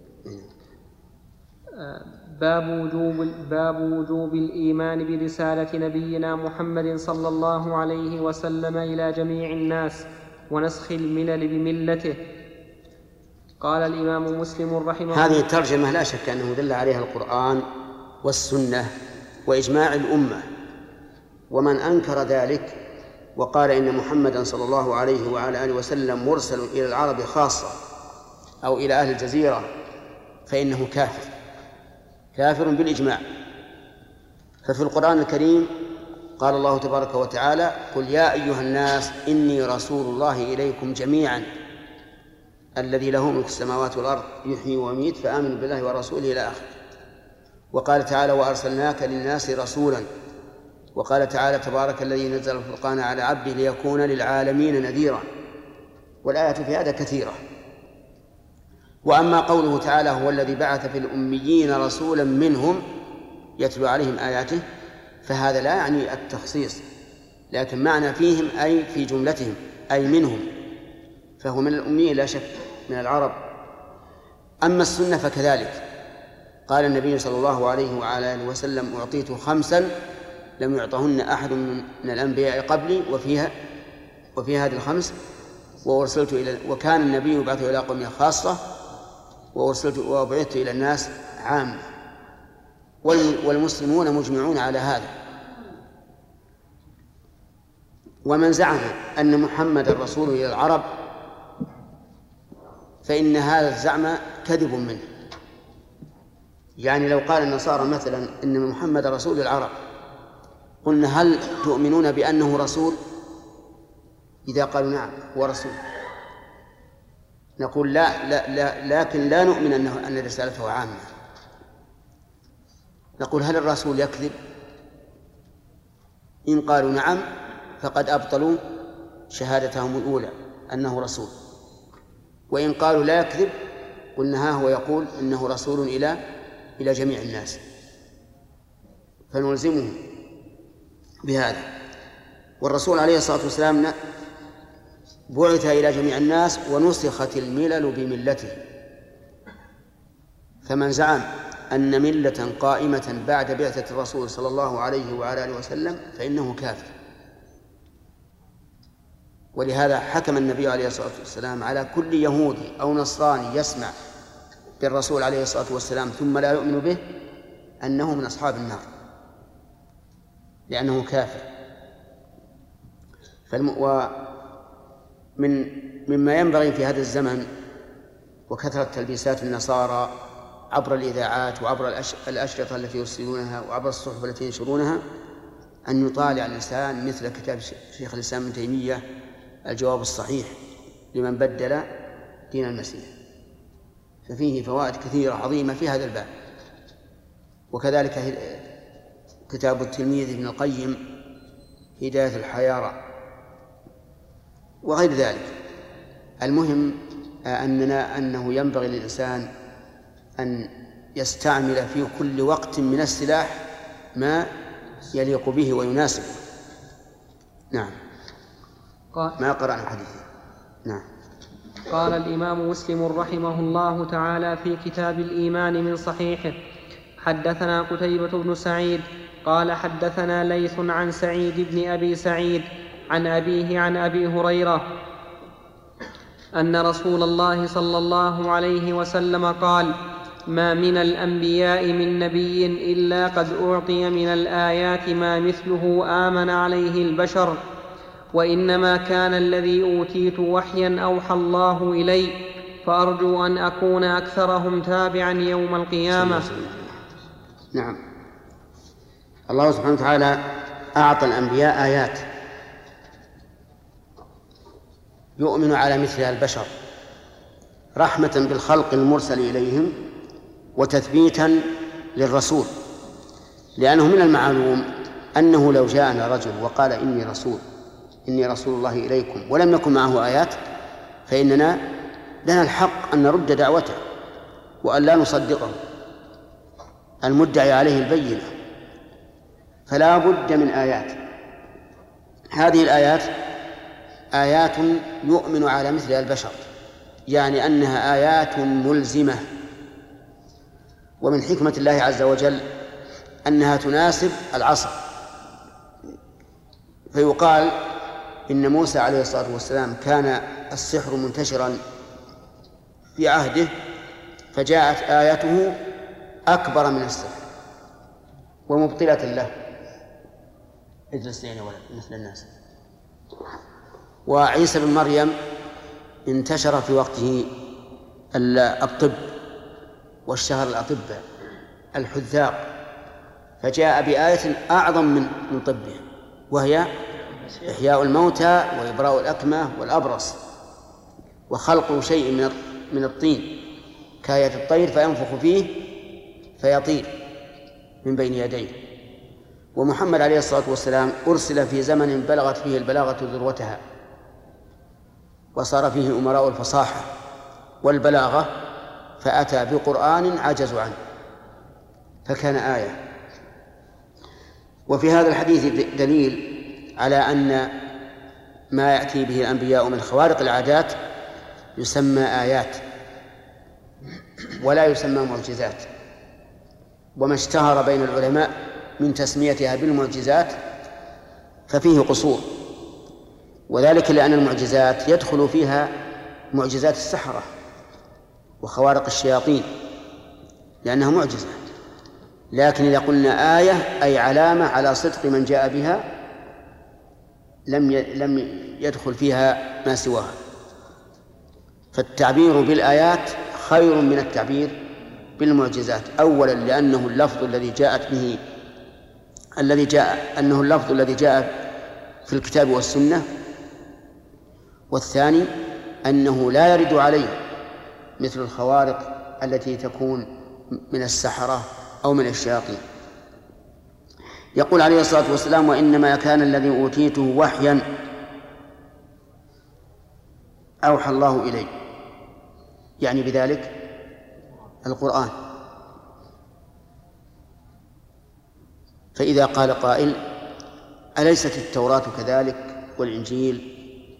باب وجوب باب وجوب الإيمان برسالة نبينا محمد صلى الله عليه وسلم إلى جميع الناس ونسخ الملل بملته. قال الإمام مسلم رحمه الله: هذه الترجمة لا شك أنه دل عليها القرآن والسنة وإجماع الأمة، ومن أنكر ذلك وقال إن محمدا صلى الله عليه وعلى آله وسلم مرسل إلى العرب خاصة أو إلى أهل الجزيرة فإنه كافر كافر بالإجماع. ففي القرآن الكريم قال الله تبارك وتعالى: قل يا أيها الناس إني رسول الله إليكم جميعا الذي له ملك السماوات والأرض يحيي ويميت فآمنوا بالله ورسوله إلى آخره. وقال تعالى: وأرسلناك للناس رسولا. وقال تعالى: تبارك الذي نزل الفرقان على عبده ليكون للعالمين نذيرا. والآيات في هذا كثيرة. وأما قوله تعالى: هو الذي بعث في الأميين رسولا منهم يتلو عليهم آياته، فهذا لا يعني التخصيص، لكن معنى فيهم أي في جملتهم، أي منهم، فهو من الأميين لا شك من العرب. أما السنة فكذلك. قال النبي صلى الله عليه وعلى آله وسلم: أعطيت خمسا لم يعطهن أحد من الأنبياء قبلي، وفيها وفي هذه الخمس وأرسلت إلى وكان النبي يبعث إلى قوم خاصة وأرسلت وبعثت إلى الناس عامة. والمسلمون مجمعون على هذا. ومن زعم أن محمد رسول إلى العرب فإن هذا الزعم كذب منه. يعني لو قال النصارى مثلا إن محمد رسول العرب، قلنا: هل تؤمنون بأنه رسول؟ إذا قالوا نعم هو رسول، نقول لا, لا, لا لكن لا نؤمن أنه أن رسالته عامة. نقول: هل الرسول يكذب؟ إن قالوا نعم فقد أبطلوا شهادتهم الأولى أنه رسول. وإن قالوا لا يكذب قلنا: ها هو يقول إنه رسول إلى إلى جميع الناس، فنلزمه بهذا. والرسول عليه الصلاة والسلام بعث إلى جميع الناس ونسخت الملل بملته. فمن زعم أن ملة قائمة بعد بعثة الرسول صلى الله عليه وعلى آله وسلم فإنه كافر. ولهذا حكم النبي عليه الصلاة والسلام على كل يهودي أو نصراني يسمع بالرسول عليه الصلاة والسلام ثم لا يؤمن به أنه من أصحاب النار، لأنه كافر. فالم... ومن مما ينبغي في هذا الزمن وكثرة تلبيسات النصارى عبر الإذاعات وعبر الأش... الأشرطة التي يرسلونها وعبر الصحف التي ينشرونها أن يطالع الإنسان مثل كتاب شيخ الإسلام ابن تيمية الجواب الصحيح لمن بدل دين المسيح، ففيه فوائد كثيرة عظيمة في هذا الباب. وكذلك كتاب التلميذ ابن القيم هداية الحيارى وغير ذلك. المهم أننا أنه ينبغي للإنسان أن يستعمل في كل وقت من السلاح ما يليق به ويناسبه. نعم. ما قرأنا حديثه. نعم. قال الإمام مسلم رحمه الله تعالى في كتاب الإيمان من صحيحه: حدثنا قتيبة بن سعيد قال حدثنا ليث عن سعيد بن أبي سعيد عن أبيه عن أبي هريرة أن رسول الله صلى الله عليه وسلم قال: ما من الأنبياء من نبي إلا قد أعطي من الآيات ما مثله آمن عليه البشر، وإنما كان الذي أوتيت وحيا أوحى الله إلي، فأرجو أن أكون أكثرهم تابعا يوم القيامة. نعم. الله سبحانه وتعالى أعطى الأنبياء آيات يؤمن على مثلها البشر، رحمة بالخلق المرسل إليهم وتثبيتا للرسول، لأنه من المعلوم أنه لو جاءنا رجل وقال إني رسول إني رسول الله إليكم ولم يكن معه آيات فإننا لنا الحق أن نرد دعوته وأن لا نصدقه، المدعي عليه البينة، فلا بد من آيات. هذه الآيات آيات يؤمن على مثلها البشر، يعني أنها آيات ملزمة، ومن حكمة الله عز وجل أنها تناسب العصر. فيقال إن موسى عليه الصلاة والسلام كان السحر منتشرا في عهده، فجاءت آياته أكبر من السحر ومبطلة له. اجلس لنا ولا مثل الناس. وعيسى بن مريم انتشر في وقته الطب واشتهر الأطباء الحذاق، فجاء بآية أعظم من من طبه، وهي إحياء الموتى وإبراء الأكمة والأبرص وخلق شيء من من الطين كآية الطير فينفخ فيه فيطير من بين يديه. ومحمد عليه الصلاة والسلام أرسل في زمن بلغت فيه البلاغة ذروتها، وصار فيه أمراء الفصاحة والبلاغة، فأتى بقرآن عجزوا عنه فكان آية. وفي هذا الحديث دليل على أن ما يأتي به الأنبياء من خوارق العادات يسمى آيات ولا يسمى معجزات، وما اشتهر بين العلماء من تسميتها بالمعجزات ففيه قصور، وذلك لأن المعجزات يدخل فيها معجزات السحرة وخوارق الشياطين لأنها معجزة، لكن إذا قلنا آية أي علامة على صدق من جاء بها لم لم يدخل فيها ما سواها. فالتعبير بالآيات خير من التعبير بالمعجزات، أولا لأنه اللفظ الذي جاءت به الذي جاء أنه اللفظ الذي جاء في الكتاب والسنة، والثاني أنه لا يرد عليه مثل الخوارق التي تكون من السحرة أو من الشياطين. يقول عليه الصلاة والسلام: وإنما كان الذي أوتيته وحيا أوحى الله إليه، يعني بذلك القرآن. فإذا قال قائل: أليست التوراة كذلك والإنجيل؟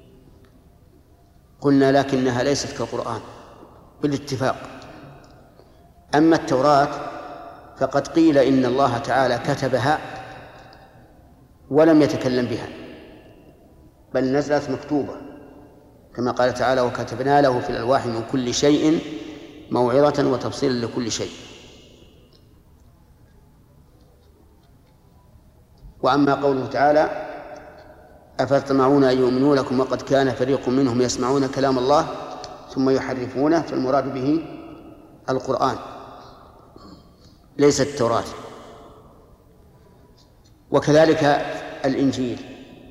قلنا: لكنها ليست كالقرآن بالاتفاق. أما التوراة فقد قيل إن الله تعالى كتبها ولم يتكلم بها، بل نزلت مكتوبة كما قال تعالى: وكتبنا له في الألواح من كل شيء موعظة وتفصيلا لكل شيء. وأما قوله تعالى: أفتطمعون أن يؤمنوا لكم وقد كان فريق منهم يسمعون كلام الله ثم يحرفونه، فالمراد به القرآن ليس التوراة. وكذلك الإنجيل،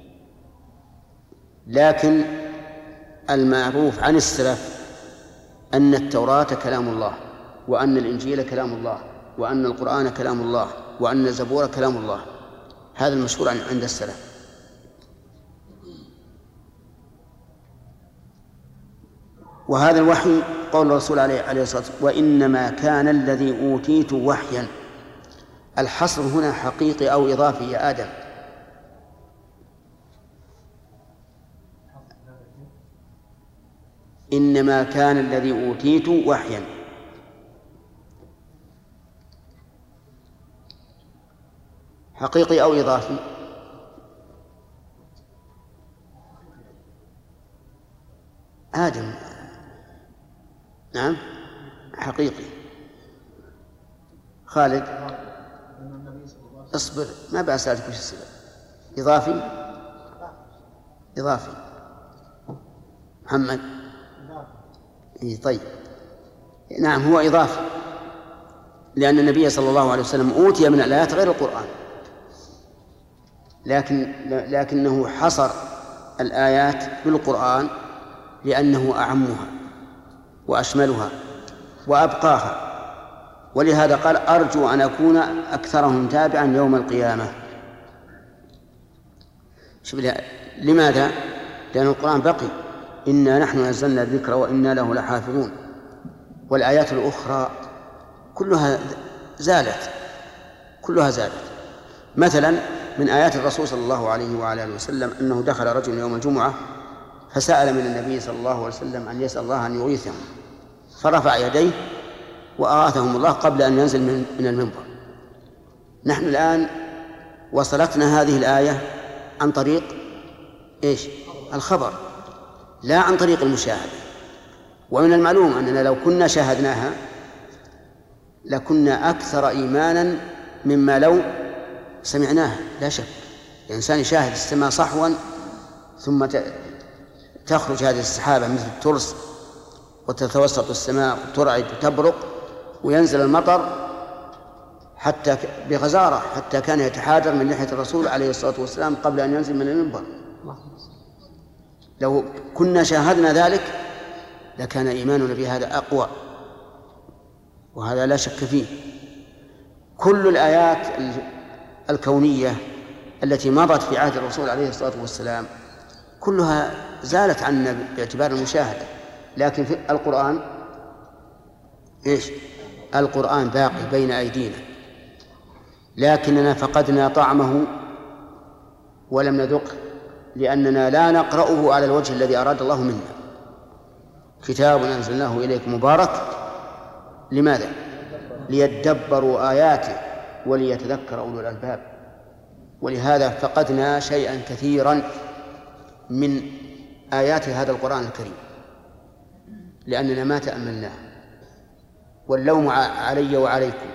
لكن المعروف عن السلف أن التوراة كلام الله، وأن الإنجيل كلام الله، وأن القرآن كلام الله، وأن الزبور كلام الله. هذا المشهور عند السلف. وهذا الوحي قول الرسول عليه الصلاة والسلام وإنما كان الذي أوتيت وحيا. الحصر هنا حقيقي أو إضافي يا آدم؟ إنما كان الذي أوتيت وحيا. حقيقي أو إضافي؟ آدم. نعم حقيقي. خالد اصبر، ما بأسألك وش السبب. إضافي؟ إضافي. محمد؟ إيه طيب، نعم هو إضافي، لأن النبي صلى الله عليه وسلم أوتي من الآيات غير القرآن، لكن لكنه حصر الآيات بالقرآن لأنه أعمها وأشملها وأبقاها، ولهذا قال أرجو أن أكون أكثرهم تابعا يوم القيامة. شوف لماذا؟ لأن القرآن بقي، إنا نحن نزلنا الذكر وإنا له لحافظون، والآيات الأخرى كلها زالت كلها زالت. مثلا من آيات الرسول صلى الله عليه وعلى آله وسلم أنه دخل رجل يوم الجمعة فسأل من النبي صلى الله عليه وسلم أن يسأل الله أن يغيثهم، فرفع يديه وأغاثهم الله قبل أن ينزل من المنبر. نحن الآن وصلتنا هذه الآية عن طريق إيش؟ الخبر، لا عن طريق المشاهدة. ومن المعلوم أننا لو كنا شاهدناها لكنا أكثر إيمانا مما لو سمعناها، لا شك. الإنسان يشاهد السماء صحوا ثم تخرج هذه السحابة مثل الترس وتتوسط السماء وترعد وتبرق وينزل المطر حتى بغزارة، حتى كان يتحاذر من لحية الرسول عليه الصلاة والسلام قبل أن ينزل من المنبر. لو كنا شاهدنا ذلك لكان إيماننا بهذا أقوى، وهذا لا شك فيه. كل الآيات الكونية التي مضت في عهد الرسول عليه الصلاة والسلام كلها زالت عنا باعتبار المشاهدة، لكن في القرآن إيش؟ القرآن باقي بين أيدينا، لكننا فقدنا طعمه ولم نذقه لأننا لا نقرأه على الوجه الذي أراد الله منا. كتاب أنزلناه إليك مبارك، لماذا؟ ليدبروا آياته وليتذكر أولو الألباب. ولهذا فقدنا شيئا كثيرا من آيات هذا القرآن الكريم لأننا ما تأملناه، واللوم علي وعليكم.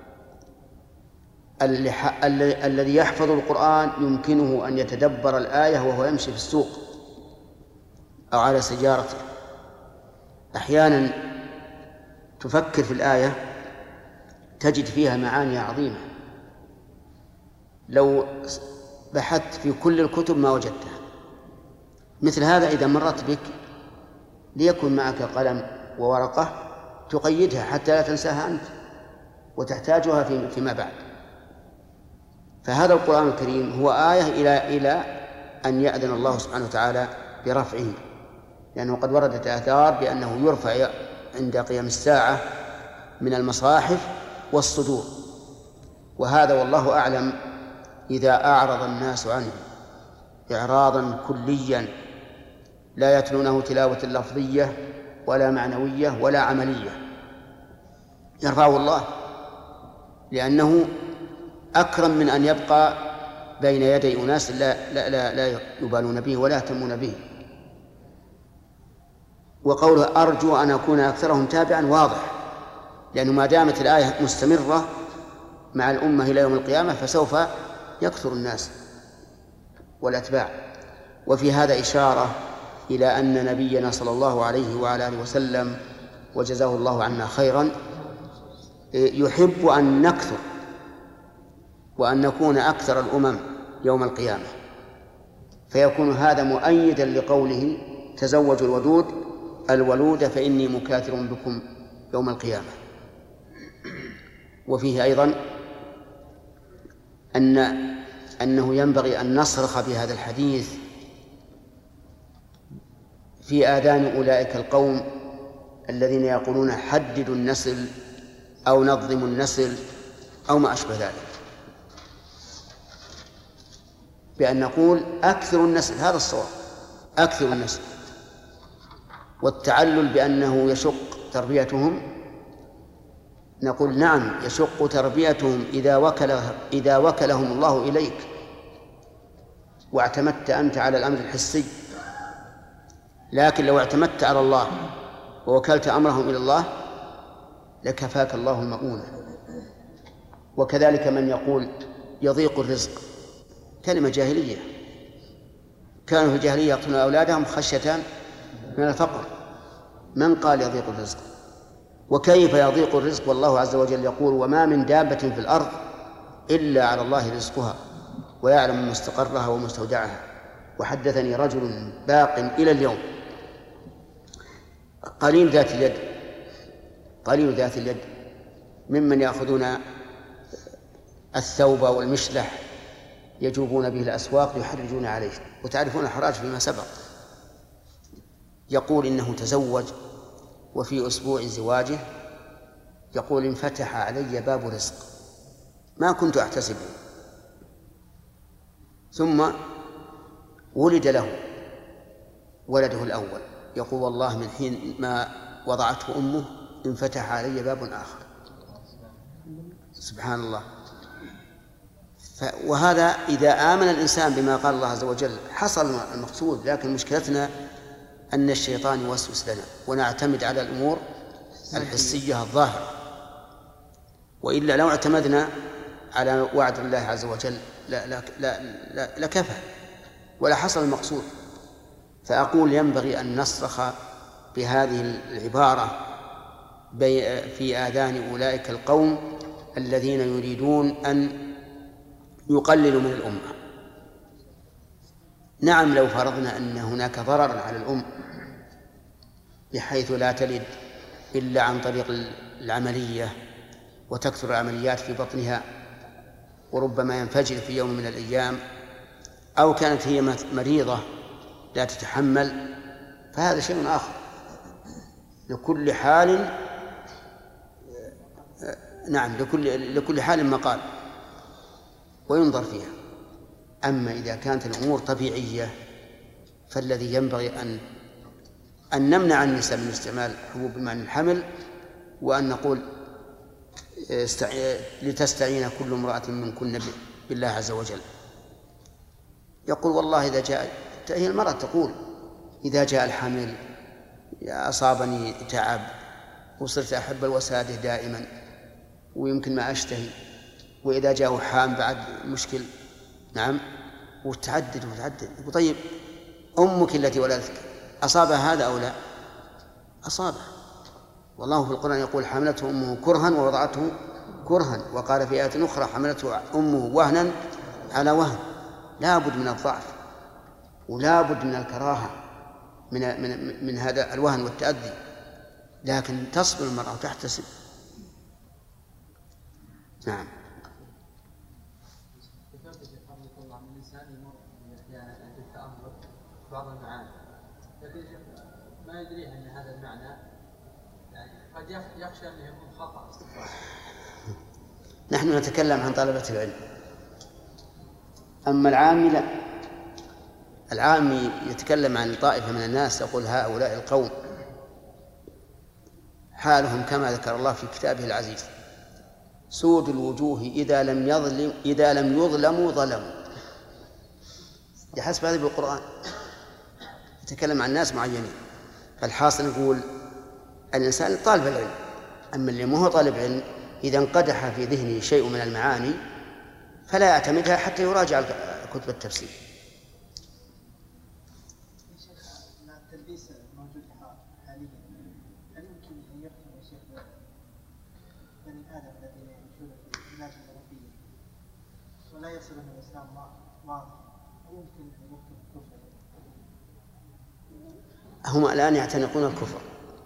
الذي يحفظ القرآن يمكنه أن يتدبر الآية وهو يمشي في السوق أو على سيارته. أحيانا تفكر في الآية تجد فيها معاني عظيمة لو بحثت في كل الكتب ما وجدتها. مثل هذا إذا مرت بك ليكن معك قلم وورقة تقيدها حتى لا تنساها أنت وتحتاجها فيما بعد. فهذا القرآن الكريم هو آية إلى إلى أن يأذن الله سبحانه وتعالى برفعه، لأنه قد وردت آثار بأنه يرفع عند قيام الساعة من المصاحف والصدور، وهذا والله أعلم إذا أعرض الناس عنه إعراضا كليا لا يتلونه تلاوة لفظية ولا معنوية ولا عملية يرفعه الله، لأنه أكرم من أن يبقى بين يدي أناس لا, لا, لا, لا يبالون به ولا يهتمون به. وقوله أرجو أن أكون أكثرهم تابعا واضح، لأنه ما دامت الآية مستمرة مع الأمة إلى يوم القيامة فسوف يكثر الناس والأتباع. وفي هذا إشارة إلى أن نبينا صلى الله عليه وعلى آله وسلم وجزاه الله عنا خيرا يحب أن نكثر وأن نكون أكثر الأمم يوم القيامة، فيكون هذا مؤيدا لقوله تزوجوا الودود الولود فإني مكاثر بكم يوم القيامة. وفيه أيضا أن أنه ينبغي أن نصرخ بهذا الحديث في آذان أولئك القوم الذين يقولون حددوا النسل أو نظموا النسل أو ما أشبه ذلك، بأن نقول أكثر النسل، هذا الصواب، أكثر النسل. والتعلل بأنه يشق تربيتهم، نقول نعم يشق تربيتهم إذا وكل إذا وكلهم الله إليك واعتمدت أنت على الأمر الحسي، لكن لو اعتمدت على الله ووكلت أمرهم إلى الله لكفاك الله المؤونة. وكذلك من يقول يضيق الرزق، كلمة جاهلية، كانوا في الجاهلية يقتلون أولادهم خشية من الفقر. من قال يضيق الرزق؟ وكيف يضيق الرزق والله عز وجل يقول وما من دابة في الأرض إلا على الله رزقها ويعلم مستقرها ومستودعها. وحدثني رجل باق إلى اليوم قليل ذات اليد قليل ذات اليد ممن يأخذون الثوب والمشلح يجوبون به الأسواق يحرجون عليه، وتعرفون الحراج فيما سبق. يقول إنه تزوج وفي أسبوع زواجه يقول انفتح علي باب رزق ما كنت أحتسبه، ثم ولد له ولده الأول، يقول والله من حين ما وضعته أمه انفتح علي باب آخر. سبحان الله. وهذا إذا آمن الإنسان بما قال الله عز وجل حصل المقصود، لكن مشكلتنا أن الشيطان يوسوس لنا ونعتمد على الأمور الحسية الظاهرة، وإلا لو اعتمدنا على وعد الله عز وجل لا لا لا لا لكفى ولا حصل المقصود. فأقول ينبغي أن نصرخ بهذه العبارة في آذان أولئك القوم الذين يريدون أن يقللوا من الأمة. نعم لو فرضنا أن هناك ضررا على الأم بحيث لا تلد إلا عن طريق العملية وتكثر العمليات في بطنها وربما ينفجر في يوم من الأيام، أو كانت هي مريضة لا تتحمل، فهذا شيء آخر. لكل حال نعم لكل لكل حال مقال وينظر فيها. أما إذا كانت الأمور طبيعية فالذي ينبغي أن أن نمنع النساء من استعمال حبوب المنع الحمل، وأن نقول لتستعين كل امرأة منكن بالله عز وجل. يقول والله إذا جاء، هي المرأة تقول إذا جاء الحمل أصابني تعب وصرت أحب الوسادة دائما ويمكن ما أشتهي، وإذا جاءه حام بعد مشكل. نعم وتعدد وتعدد. طيب أمك التي ولدتك أصابها هذا أو لا؟ أصابها، والله في القرآن يقول حملته أمه كرها ووضعته كرها، وقال في آية أخرى حملته أمه وهنا على وهن. لا بد من الضعف ولا بد من الكراهة من, من, من هذا الوهن والتأذي، لكن تصبر المرأة وتحتسب. نعم. بعض المعاني لكن ما يدري أن هذا المعنى يعني قد يخشى أن يكون خطأ. نحن نتكلم عن طلبة العلم، أما العامي لا. العامي يتكلم عن طائفة من الناس يقول هؤلاء القوم حالهم كما ذكر الله في كتابه العزيز سود الوجوه إذا لم يظلم إذا لم يظلموا ظلموا. يحسب هذا بالقرآن، يتكلم عن ناس معينين. فالحاصل نقول الإنسان طالب العلم، أما اللي ما هو طالب علم إذا انقدح في ذهنه شيء من المعاني فلا يعتمدها حتى يراجع كتب التفسير. التلبيس الموجود حاليا هل يمكن أن يفهم يا شيخ بني آدم الذين يعيشون في البلاد الأوروبية ولا يصلهم الإسلام واضح، هل يمكن أن يفهم الكفر؟ هم الآن يعتنقون الكفر،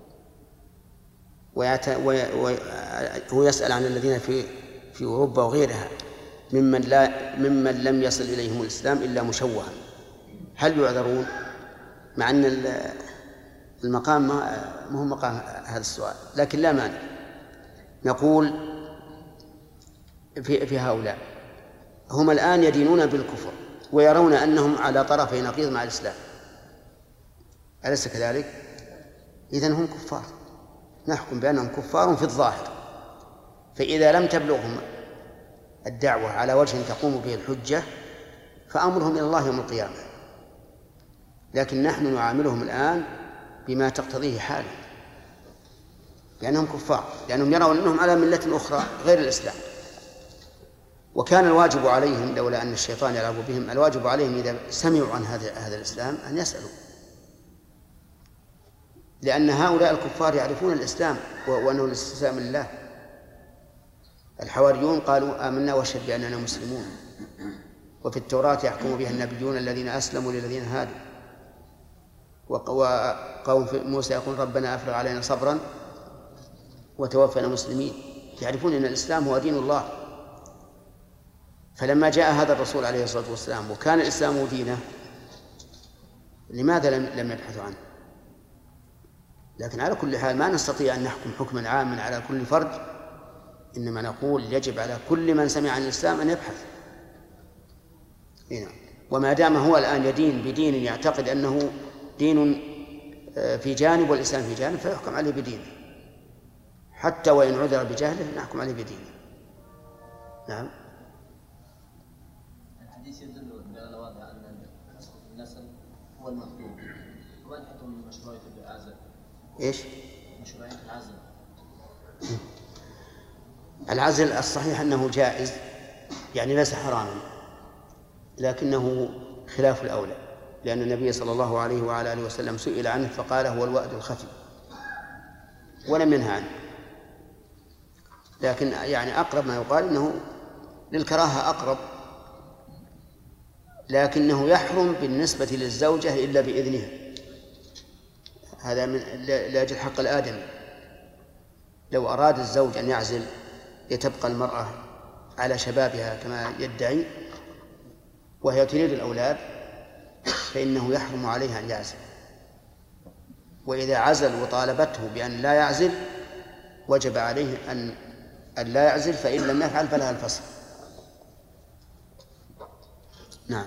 وهو يسأل عن الذين في في أوروبا وغيرها ممن لا ممن لم يصل إليهم الإسلام إلا مشوها، هل يعذرون؟ مع أن المقام ما هو مقام هذا السؤال، لكن لا مانع نقول في, في هؤلاء هم الآن يدينون بالكفر ويرون أنهم على طرفي نقيض مع الإسلام، أليس كذلك؟ إذن هم كفار، نحكم بأنهم كفار في الظاهر. فإذا لم تبلغهم الدعوة على وجه تقوم به الحجة فأمرهم إلى الله يوم القيامة، لكن نحن نعاملهم الآن بما تقتضيه حاله، لأنهم كفار، لأنهم يرون أنهم على ملة أخرى غير الإسلام. وكان الواجب عليهم لولا أن الشيطان يلعب بهم، الواجب عليهم إذا سمعوا عن هذا هذا الإسلام أن يسألوا، لأن هؤلاء الكفار يعرفون الإسلام وأنه الاستسلام لله. الحواريون قالوا آمنا واشهد بأننا مسلمون، وفي التوراة يحكم بها النبيون الذين أسلموا للذين هادوا، وقوم موسى يقول ربنا أفرغ علينا صبرا وتوفنا مسلمين، يعرفون أن الإسلام هو دين الله. فلما جاء هذا الرسول عليه الصلاة والسلام وكان الإسلام دينه لماذا لم يبحثوا عنه؟ لكن على كل حال ما نستطيع أن نحكم حكما عاما على كل فرد، إنما نقول يجب على كل من سمع عن الإسلام أن يبحث. وما دام هو الآن يدين بدين يعتقد أنه دين في جانب والإسلام في جانب فيحكم عليه بدينه، حتى وإن عذر بجهله نحكم عليه بدينه. نعم. الحديث يدل على واضح أن النسل هو المطلوب، وين حكم مشروعية العزل؟ إيش؟ مشروعية العزل. العزل الصحيح أنه جائز، يعني ليس حراما، لكنه خلاف الأولى، لأن النبي صلى الله عليه وعلى آله وسلم سئل عنه فقال هو الوأد الخفي ولم ينهى عنه، لكن يعني أقرب ما يقال أنه للكراهة أقرب، لكنه يحرم بالنسبة للزوجة إلا بإذنها، هذا من لأجل حق الآدمي. لو أراد الزوج أن يعزل لتبقى المرأة على شبابها كما يدعي وهي تريد الأولاد فإنه يحرم عليها أن يعزل، وإذا عزل وطالبته بأن لا يعزل وجب عليه أن أن لا يعزل، فإن لم يفعل فلها الفصل. نعم.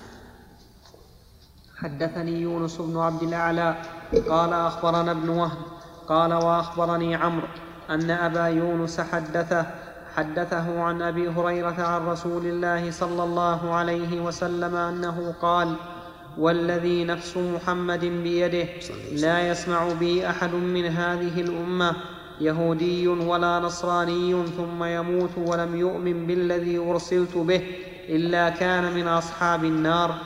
حدثني يونس بن عبد الأعلى قال أخبرنا ابن وهب قال وأخبرني عمرو أن أبا يونس حدثه حدثه عن أبي هريرة عن رسول الله صلى الله عليه وسلم أنه قال والذي نفس محمد بيده لا يسمع بي أحد من هذه الأمة يهودي ولا نصراني ثم يموت ولم يؤمن بالذي أرسلت به إلا كان من أصحاب النار.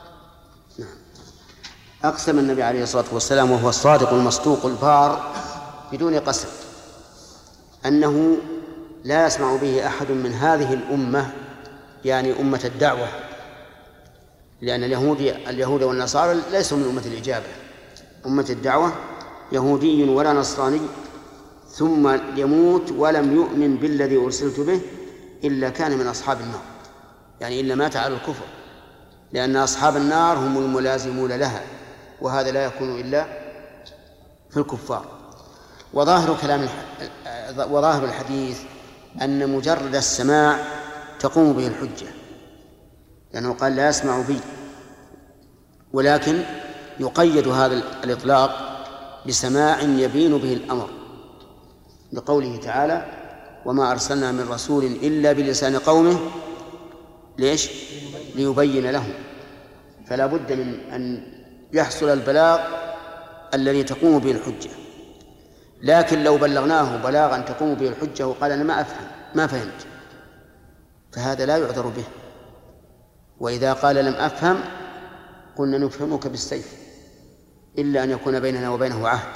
أقسم النبي عليه الصلاة والسلام وهو الصادق المصدوق البار بدون قسم أنه لا يسمع به أحد من هذه الأمة، يعني أمة الدعوة، لأن اليهود اليهود والنصارى ليسوا من أمة الإجابة. أمة الدعوة يهودي ولا نصراني ثم يموت ولم يؤمن بالذي أرسلت به إلا كان من أصحاب النار، يعني إلا مات على الكفر، لأن أصحاب النار هم الملازمون لها، وهذا لا يكون إلا في الكفار. وظاهر كلام وظاهر الحديث أن مجرد السماع تقوم به الحجة، لأنه قال لا يسمع بي، ولكن يقيد هذا الإطلاق بسماع يبين به الأمر، لقوله تعالى وما أرسلنا من رسول إلا بلسان قومه ليش؟ ليبين لهم. فلا بد من أن يحصل البلاغ الذي تقوم به الحجة، لكن لو بلغناه بلاغا تقوم به الحجة وقال أنا ما أفهم ما فهمت فهذا لا يعذر به، وإذا قال لم أفهم قلنا نفهمك بالسيف إلا أن يكون بيننا وبينه عهد،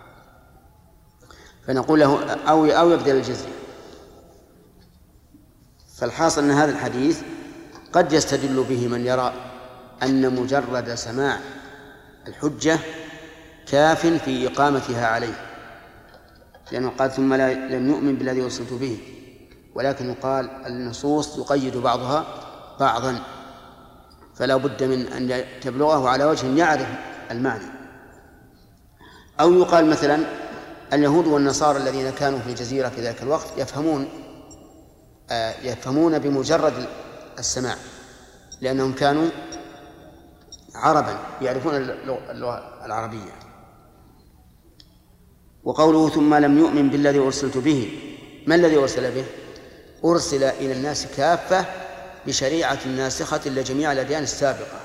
فنقول له أو أو يبذل الجزية. فالحاصل أن هذا الحديث قد يستدل به من يرى أن مجرد سماع الحجة كاف في إقامتها عليه، لأنه قال ثم لا لم يؤمن بالذي أرسلت به، ولكن يقال النصوص يقيد بعضها بعضا، فلا بد من أن تبلغه على وجه يعرف المعنى. أو يقال مثلا اليهود والنصارى الذين كانوا في الجزيرة في ذلك الوقت يفهمون يفهمون بمجرد السماع، لأنهم كانوا عربا يعرفون اللغة العربية. وقوله ثم لم يؤمن بالذي أرسلت به، ما الذي أرسل به؟ أرسل إلى الناس كافة بشريعة ناسخة لجميع الأديان السابقة.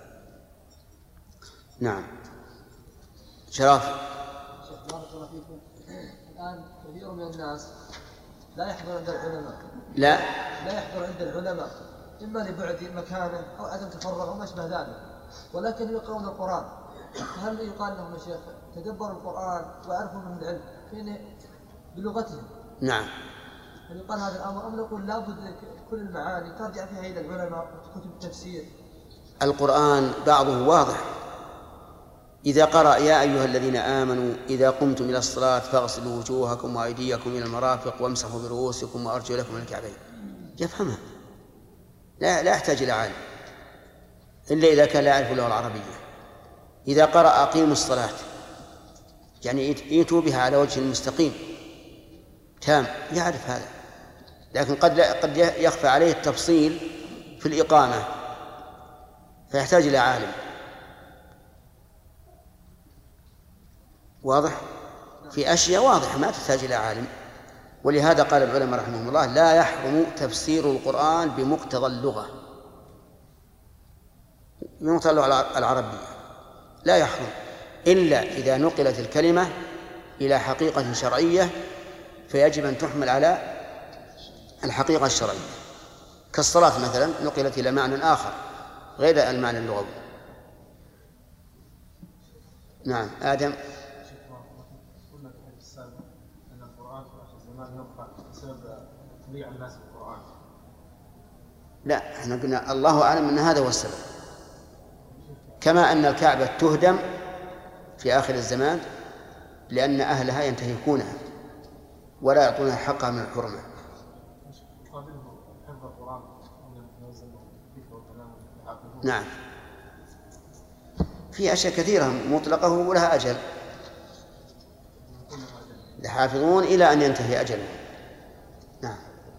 نعم. شرف. بارك الله فيكم. الآن كثير من الناس لا يحضر عند العلماء. لا لا يحضر عند العلماء، إما لبعد مكانه أو عدم تفرغ أو ما أشبه ذلك، ولكن يقرؤون القرآن. هل يقال لهم يا شيخ تدبروا القرآن وعرفوا من العلم فين بلغتهم؟ نعم. هل يقال هذا الأمر أم نقول لابد كل المعاني ترجع فيها إلى العلماء وكتب التفسير؟ القرآن بعضه واضح. إذا قرأ يا أيها الذين آمنوا إذا قمتم إلى الصلاة فاغسلوا وجوهكم وأيديكم إلى المرافق وامسحوا برؤوسكم وأرجلكم إلى الكعبين، يفهمها، لا لا يحتاج إلى عالم إلا إذا كان لا يعرف اللغة العربية. إذا قرأ أقيموا الصلاة يعني ائتوا بها على وجه مستقيم تام، يعرف هذا، لكن قد قد يخفى عليه التفصيل في الإقامة فيحتاج إلى عالم. واضح؟ في أشياء واضحة ما تحتاج إلى عالم، ولهذا قال العلماء رحمهم الله لا يحرم تفسير القرآن بمقتضى اللغة، بمقتضى اللغة العربية لا يحرم إلا إذا نقلت الكلمة إلى حقيقة شرعية فيجب أن تحمل على الحقيقة الشرعية، كالصلاة مثلا نقلت إلى معنى آخر غير المعنى اللغوي. نعم. آدم. لا، احنا قلنا الله أعلم أن هذا هو السبب، كما أن الكعبة تهدم في آخر الزمان لأن أهلها ينتهكونها ولا يعطونها حقها من الحرمة. نعم، في أشياء كثيرة مطلقة ولها أجل، يحافظون إلى أن ينتهي أجله. نعم.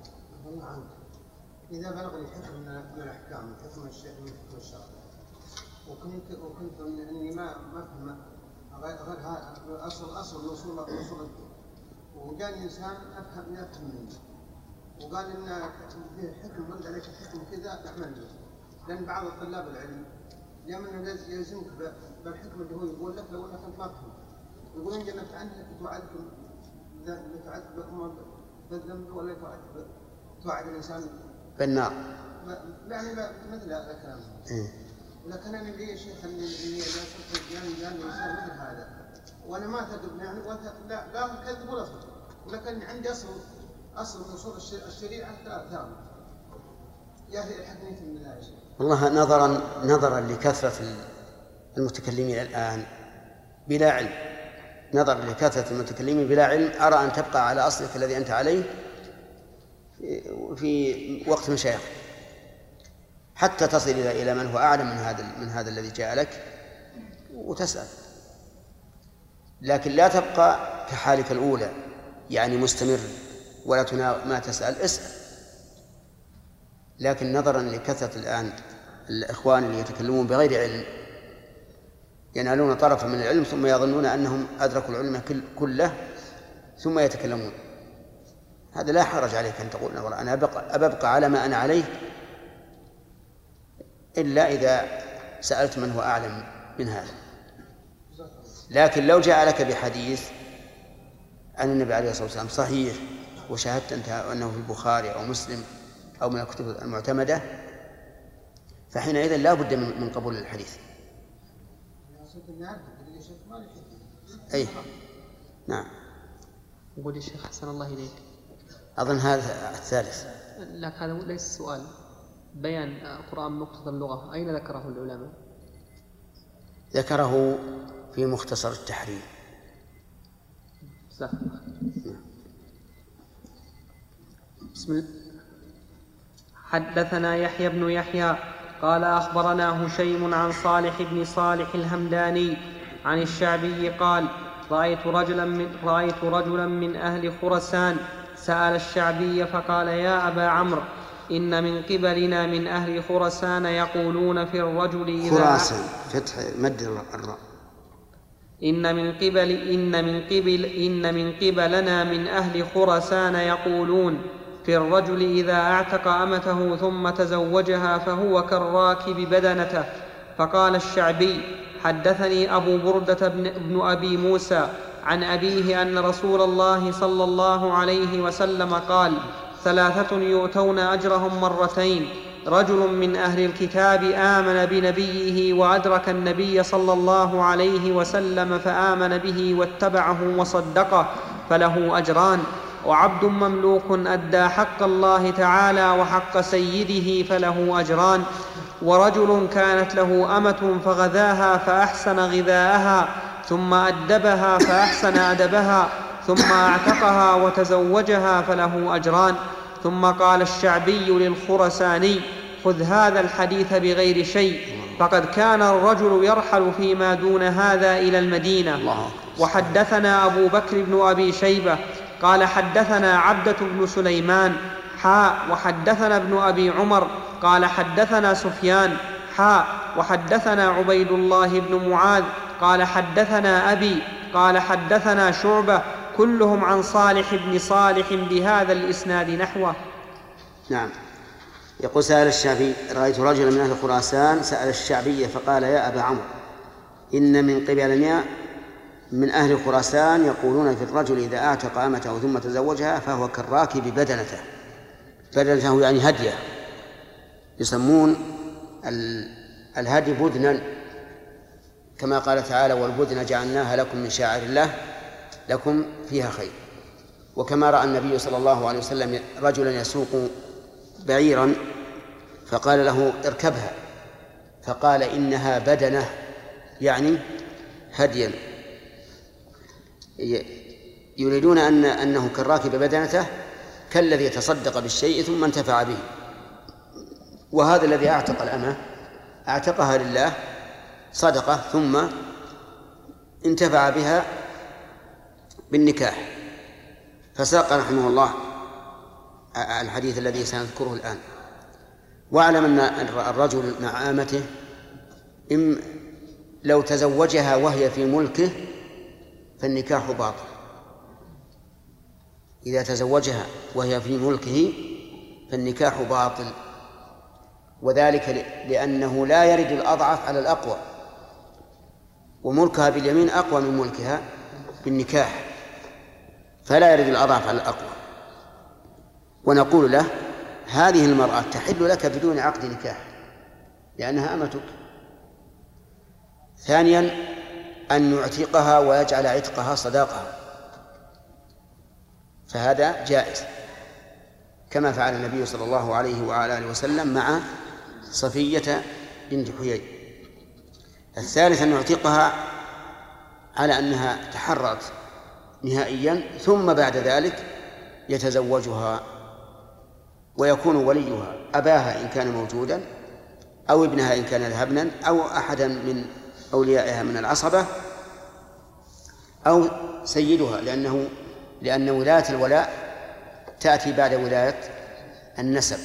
إذا بلغني حكم من الأحكام، حكم الشيء من حكم الشرع، وكنت وكنت إني ما ما فهم غير غير هذا أصل أصل أصول أصول الدين، وجاني إنسان أفهم يفهم مني وقال إن فيه حكم ولد عليك حكم كذا نعمل به، لأن بعض الطلاب العلم يوم إنه يلزمك بالحكم اللي هو يقول لك لو إنك أنت ما تفهم، يقول إن جنبت عنه توعدكم توعدكم بالذنب ولا توعد توعد الإنسان بالنار. يعني مثل هذا الكلام. لكن أنا لي شيخ إني إني إذا صرت يعني يعني إنسان مثل هذا وأنا ما أكذب يعني لا لا أكذب ولا أصدق، ولكن عندي أصل أصل من أصول الشريعة ثابت. يا أخي الحقني من هذا الشيء. والله نظرا نظرا لكثرة المتكلمين الآن بلا علم، نظرا لكثرة المتكلمين بلا علم، أرى أن تبقى على أصلك الذي أنت عليه في وقت مشايخ حتى تصل إلى إلى من هو أعلم من هذا من هذا الذي جاء لك وتسأل، لكن لا تبقى كحالك الأولى يعني مستمر ولا تناول ما تسأل، اسأل. لكن نظرا لكثرة الآن الإخوان اللي يتكلمون بغير علم ينالون طرفا من العلم ثم يظنون أنهم أدركوا العلم كله ثم يتكلمون، هذا لا حرج عليك أن تقول والله أنا أبقى, أبقى على ما أنا عليه إلا إذا سألت من هو أعلم من هذا. لكن لو جاء لك بحديث عن النبي عليه الصلاة والسلام صحيح وشاهدت أنت أنه في البخاري أو مسلم أو من الكتب المعتمدة فحينئذ لا بد من قبول الحديث. أي نعم. يقول الشيخ حسن الله إليك، أظن هذا الثالث. لكن هذا ليس السؤال، بيان القرآن مقتضى اللغة أين ذكره العلماء؟ ذكره في مختصر التحرير. بسم الله. حدثنا يحيى بن يحيى قال أخبرنا هشيم عن صالح بن صالح الهمداني عن الشعبي قال رأيت رجلا من, رأيت رجلا من أهل خراسان سأل الشعبي فقال يا أبا عمرو إن من قبلنا من أهل خراسان يقولون في الرجل إذا خراسان فتح مد الراء إن من قبل إن من قبل إن من قبلنا من أهل خراسان يقولون في الرجل إذا أعتق أمته ثم تزوجها فهو كالراكب بدنته. فقال الشعبي حدثني أبو بردة بن, بن أبي موسى عن أبيه أن رسول الله صلى الله عليه وسلم قال ثلاثة يؤتون أجرهم مرتين رجل من أهل الكتاب آمن بنبيه وأدرك النبي صلى الله عليه وسلم فآمن به واتبعه وصدقه فله أجران وعبد مملوك أدى حق الله تعالى وحق سيده فله أجران ورجل كانت له أمة فغذاها فأحسن غذاءها ثم أدبها فأحسن أدبها ثم أعتقها وتزوجها فله أجران. ثم قال الشعبي للخرساني خذ هذا الحديث بغير شيء فقد كان الرجل يرحل فيما دون هذا إلى المدينة. وحدثنا أبو بكر بن أبي شيبة قال حدثنا عبدة بن سليمان حاء وحدثنا ابن أبي عمر قال حدثنا سفيان حاء وحدثنا عبيد الله بن معاذ قال حدثنا أبي قال حدثنا شعبة كلهم عن صالح بن صالح بهذا الإسناد نحوه. نعم. يقول سأل الشعبي رأيت رجلا من أهل خراسان سأل الشعبي فقال يا أبا عمرو إن من قبلنا من أهل خراسان يقولون في الرجل إذا أعتق أمته ثم تزوجها فهو كالراكب بدنته. بدنته يعني هديه، يسمون الهدي بدنا كما قال تعالى والبدن جعلناها لكم من شعائر الله لكم فيها خير. وكما رأى النبي صلى الله عليه وسلم رجلا يسوق بعيرا فقال له اركبها فقال إنها بدنة يعني هديا، يريدون أن أنه كالراكب بدنته كالذي تصدق بالشيء ثم انتفع به. وهذا الذي أعتق الأمة أعتقها لله صدقة ثم انتفع بها بالنكاح. فساق رحمه الله الحديث الذي سنذكره الآن. واعلم أن الرجل مع آمته إن لو تزوجها وهي في ملكه فالنكاح باطل. إذا تزوجها وهي في ملكه فالنكاح باطل، وذلك لأنه لا يرد الأضعف على الأقوى، وملكها باليمين أقوى من ملكها بالنكاح، فلا يرد الأضعف على الأقوى. ونقول له هذه المرأة تحل لك بدون عقد نكاح لأنها أمتك. ثانيا أن يعتقها ويجعل عتقها صداقها، فهذا جائز كما فعل النبي صلى الله عليه وعلى آله وسلم مع صفية بنت حيي. الثالث أن يعتقها على أنها تحررت نهائيا ثم بعد ذلك يتزوجها ويكون وليها أباها إن كان موجودا أو ابنها إن كان لها ابنا أو أحدا من أوليائها من العصبة أو سيدها، لأنه لأن ولاية الولاء تأتي بعد ولاية النسب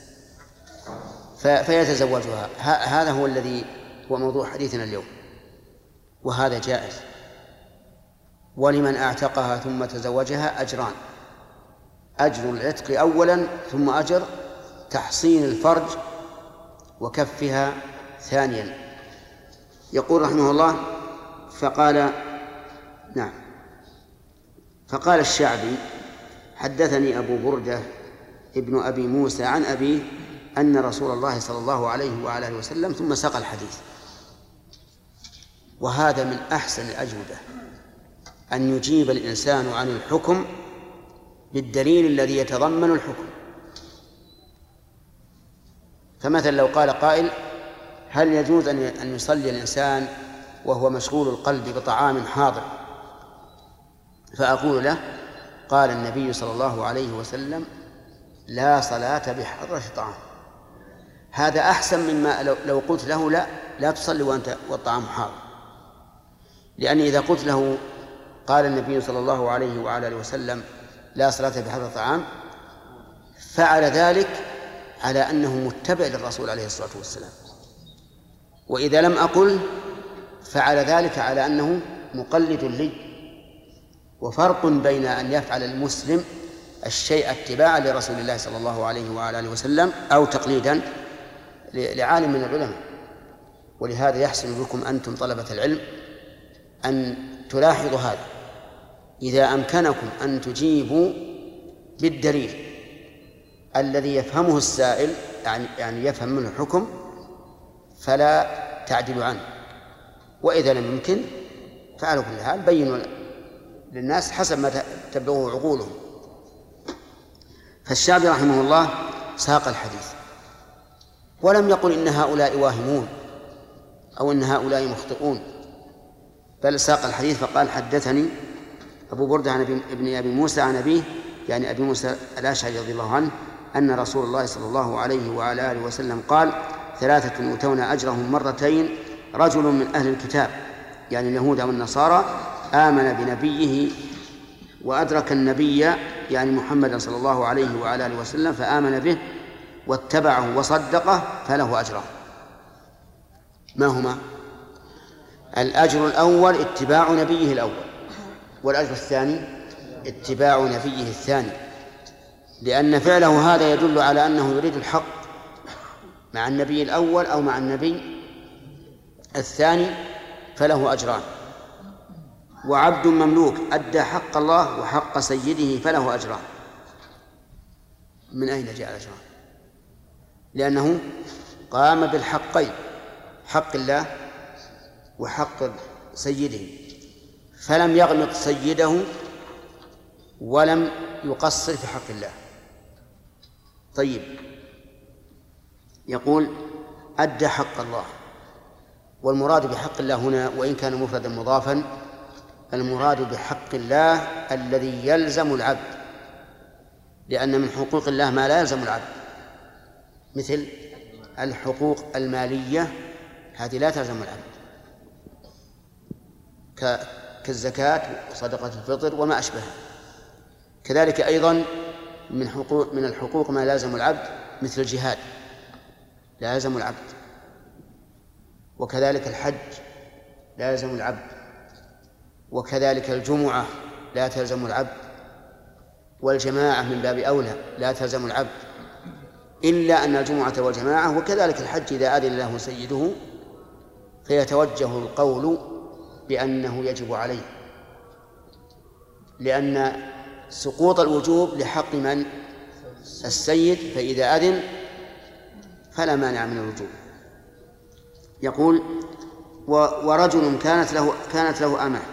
فيتزوجها. هذا هو الذي هو موضوع حديثنا اليوم، وهذا جائز. ولمن أعتقها ثم تزوجها أجران: أجر العتق أولا ثم أجر تحصين الفرج وكفها ثانيا. يقول رحمه الله فقال نعم فقال الشعبي حدثني أبو بردة ابن أبي موسى عن أبيه أن رسول الله صلى الله عليه وآله وسلم ثم ساق الحديث. وهذا من أحسن الأجوبة أن يجيب الإنسان عن الحكم بالدليل الذي يتضمن الحكم. فمثلا لو قال قائل هل يجوز أن يصلي الإنسان وهو مشغول القلب بطعام حاضر؟ فأقول له قال النبي صلى الله عليه وسلم لا صلاة بحضرة طعام. هذا أحسن مما لو قلت له لا لا تصلي وأنت والطعام حاضر، لأني إذا قلت له قال النبي صلى الله عليه وعلى آله وسلم لا صلاة بحضر الطعام، فعل ذلك على أنه متبع للرسول عليه الصلاة والسلام. وإذا لم أقل فعل ذلك على أنه مقلد لي. وفرق بين أن يفعل المسلم الشيء اتباعا لرسول الله صلى الله عليه وعلى آله وسلم أو تقليدا لعالم من العلماء. ولهذا يحسن بكم أنتم طلبة العلم أن تلاحظوا هذا، إذا أمكنكم أن تجيبوا بالدليل الذي يفهمه السائل، يعني يعني يفهم منه الحكم، فلا تعدلوا عنه. وإذا لم يمكن فعلوا كل حال بينوا للناس حسب ما تبلغه عقولهم. فالشعبي رحمه الله ساق الحديث ولم يقل إن هؤلاء واهمون أو إن هؤلاء مخطئون، بل ساق الحديث فقال حدثني أبو بردة عن ابن أبي موسى عن أبيه، يعني أبي موسى الأشعري رضي الله عنه، أن رسول الله صلى الله عليه وعلى آله وسلم قال ثلاثة يؤتون أجرهم مرتين: رجل من أهل الكتاب يعني اليهود والنصارى آمن بنبيه وأدرك النبي يعني محمد صلى الله عليه وعلى آله وسلم فآمن به واتبعه وصدقه فله أجران. ما هما؟ الأجر الأول اتباع نبيه الأول، والأجر الثاني اتباع نبيه الثاني، لأن فعله هذا يدل على أنه يريد الحق مع النبي الأول أو مع النبي الثاني فله أجران. وعبد مملوك أدى حق الله وحق سيده فله أجران. من أين جاء الأجران؟ لأنه قام بالحقين، حق الله وحق سيده، فلم يغمط سيده ولم يقصر في حق الله. طيب، يقول أدى حق الله، والمراد بحق الله هنا وإن كان مفردا مضافا، المراد بحق الله الذي يلزم العبد، لأن من حقوق الله ما لا يلزم العبد، مثل الحقوق المالية هذه لا تلزم العبد كالزكاة وصدقة الفطر وما أشبهها. كذلك أيضا من حقوق من الحقوق ما لازم العبد مثل الجهاد لا يلزم العبد، وكذلك الحج لا يلزم العبد، وكذلك الجمعة لا تلزم العبد، والجماعة من باب أولى لا تلزم العبد، إلا أن الجمعة والجماعة وكذلك الحج إذا أذن له سيده فيتوجه القول بأنه يجب عليه، لأن سقوط الوجوب لحق من؟ السيد، فإذا أذن فلا مانع من الوجوب. يقول ورجل كانت له كانت له أمة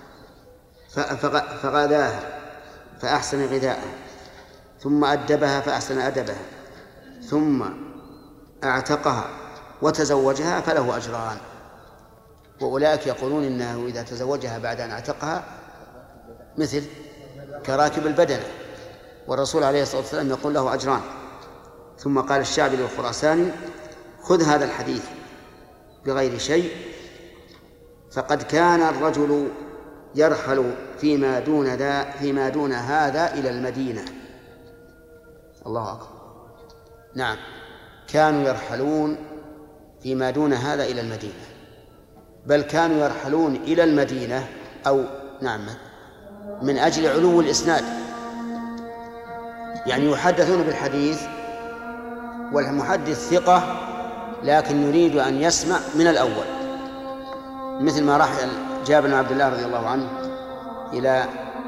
فغذاها فأحسن غذاءها ثم أدبها فأحسن أدبها ثم أعتقها وتزوجها فله أجران. وأولئك يقولون إنه إذا تزوجها بعد أن أعتقها مثل كراكب البدنة، والرسول عليه الصلاة والسلام يقول له أجران. ثم قال الشعبي للخراساني: خذ هذا الحديث بغير شيء، فقد كان الرجل يرحل فيما دون ذا فيما دون هذا إلى المدينة. الله أكبر. نعم، كانوا يرحلون فيما دون هذا إلى المدينة، بل كانوا يرحلون إلى المدينة أو نعم من أجل علو الإسناد، يعني يحدثون بالحديث والمحدث ثقة لكن يريد أن يسمع من الأول، مثل ما راح جابر بن عبد الله رضي الله عنه إلى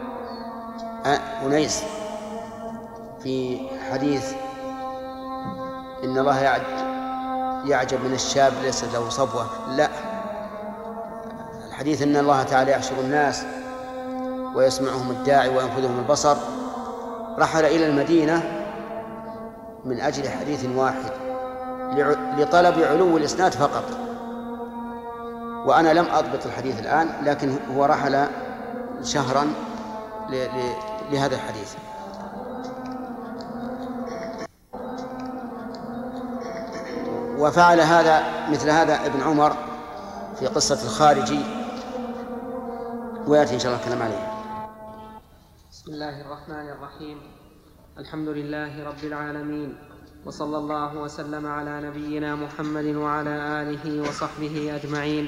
أنيس في حديث إن الله يعجب من الشاب ليس له صبوة، لا، الحديث إن الله تعالى يحشر الناس ويسمعهم الداعي وينفذهم البصر. رحل إلى المدينة من أجل حديث واحد لطلب علو الإسناد فقط. وأنا لم أضبط الحديث الآن، لكن هو رحل شهرا لهذا الحديث. وفعل هذا مثل هذا ابن عمر في قصة الخارجي ويأتي إن شاء الله الكلام عليه. بسم الله الرحمن الرحيم. الحمد لله رب العالمين، وصلى الله وسلم على نبينا محمد وعلى آله وصحبه أجمعين.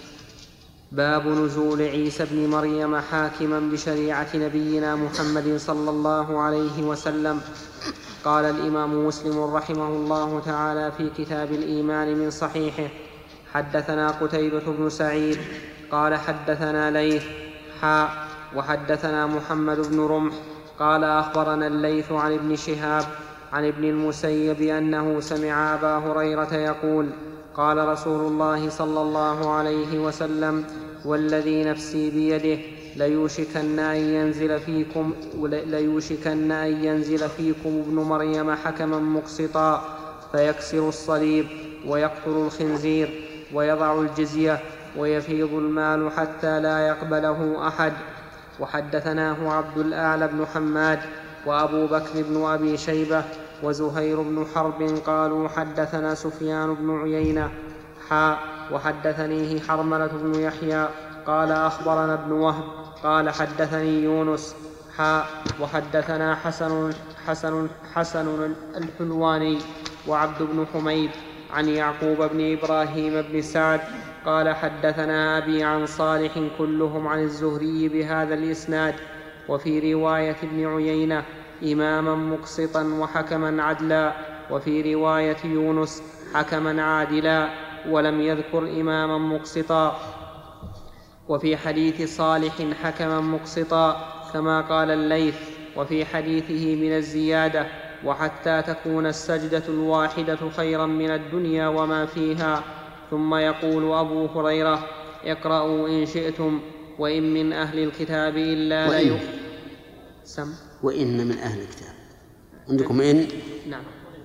باب نزول عيسى ابن مريم حاكما بشريعة نبينا محمد صلى الله عليه وسلم. قال الإمام مسلم رحمه الله تعالى في كتاب الإيمان من صحيحه: حدثنا قتيبة بن سعيد قال حدثنا ليث حاء وحدثنا محمد بن رمح قال أخبرنا الليث عن ابن شهاب عن ابن المسيب أنه سمع أبا هريرة يقول: قال رسول الله صلى الله عليه وسلم: والذي نفسي بيده ليوشكن أن ينزل فيكم, ليوشكن أن ينزل فيكم ابن مريم حكما مقسطا فيكسر الصليب ويقتل الخنزير ويضع الجزية ويفيض المال حتى لا يقبله أحد. وحدثناه عبد الأعلى بن حماد وأبو بكر بن أبي شيبة وزهير بن حرب قالوا حدثنا سفيان بن عيينة حاء وحدثنيه حرملة بن يحيى قال أخبرنا ابن وهب قال حدثني يونس حاء وحدثنا حسن, حسن, حسن الحلواني وعبد بن حميد عن يعقوب بن إبراهيم بن سعد قال حدثنا أبي عن صالح كلهم عن الزهري بهذا الإسناد. وفي رواية ابن عيينة: إماما مقسطا وحكما عدلا، وفي رواية يونس: حكما عادلا، ولم يذكر إماما مقسطا. وفي حديث صالح حكما مقسطا كما قال الليث، وفي حديثه من الزيادة: وحتى تكون السجدة الواحدة خيرا من الدنيا وما فيها. ثم يقول أبو هريرة: اقرأوا إن شئتم وإن من أهل الكتاب إلا وإن, سم وإن من أهل الكتاب عندكم إن؟ نعم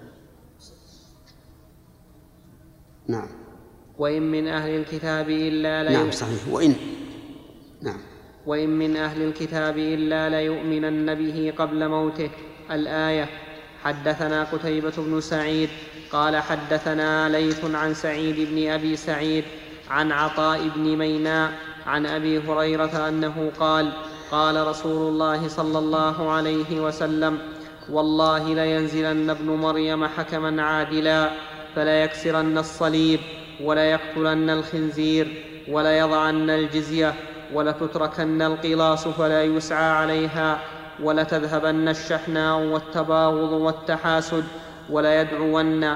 نعم وإن من أهل الكتاب إلا لا نعم صحيح وإن نعم وإن من أهل الكتاب إلا ليؤمنن به قبل موته. الآية. حدثنا قتيبة بن سعيد قال حدثنا ليث عن سعيد بن أبي سعيد عن عطاء بن ميناء عن أبي هريرة أنه قال: قال رسول الله صلى الله عليه وسلم: والله لينزلن ابن مريم حكما عادلا فليكسرن الصليب وليقتلن الخنزير وليضعن الجزية ولتتركن القلاص فلا يسعى عليها ولتذهبن الشحناء والتباغض والتحاسد وليدعون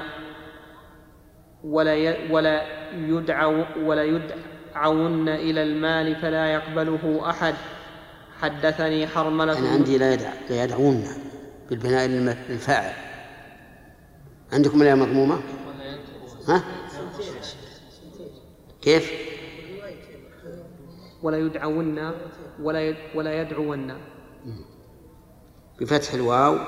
ولا ولا يدعو ولا يدعون إلى المال فلا يقبله أحد. حدثني حرملة. أنا عندي لا, يدع... لا يدعون بالبناء للفاعل. عندكم الآية مضمومة؟ ها؟ كيف؟ ولا يدعون ولا ولا يدعون بفتح الواو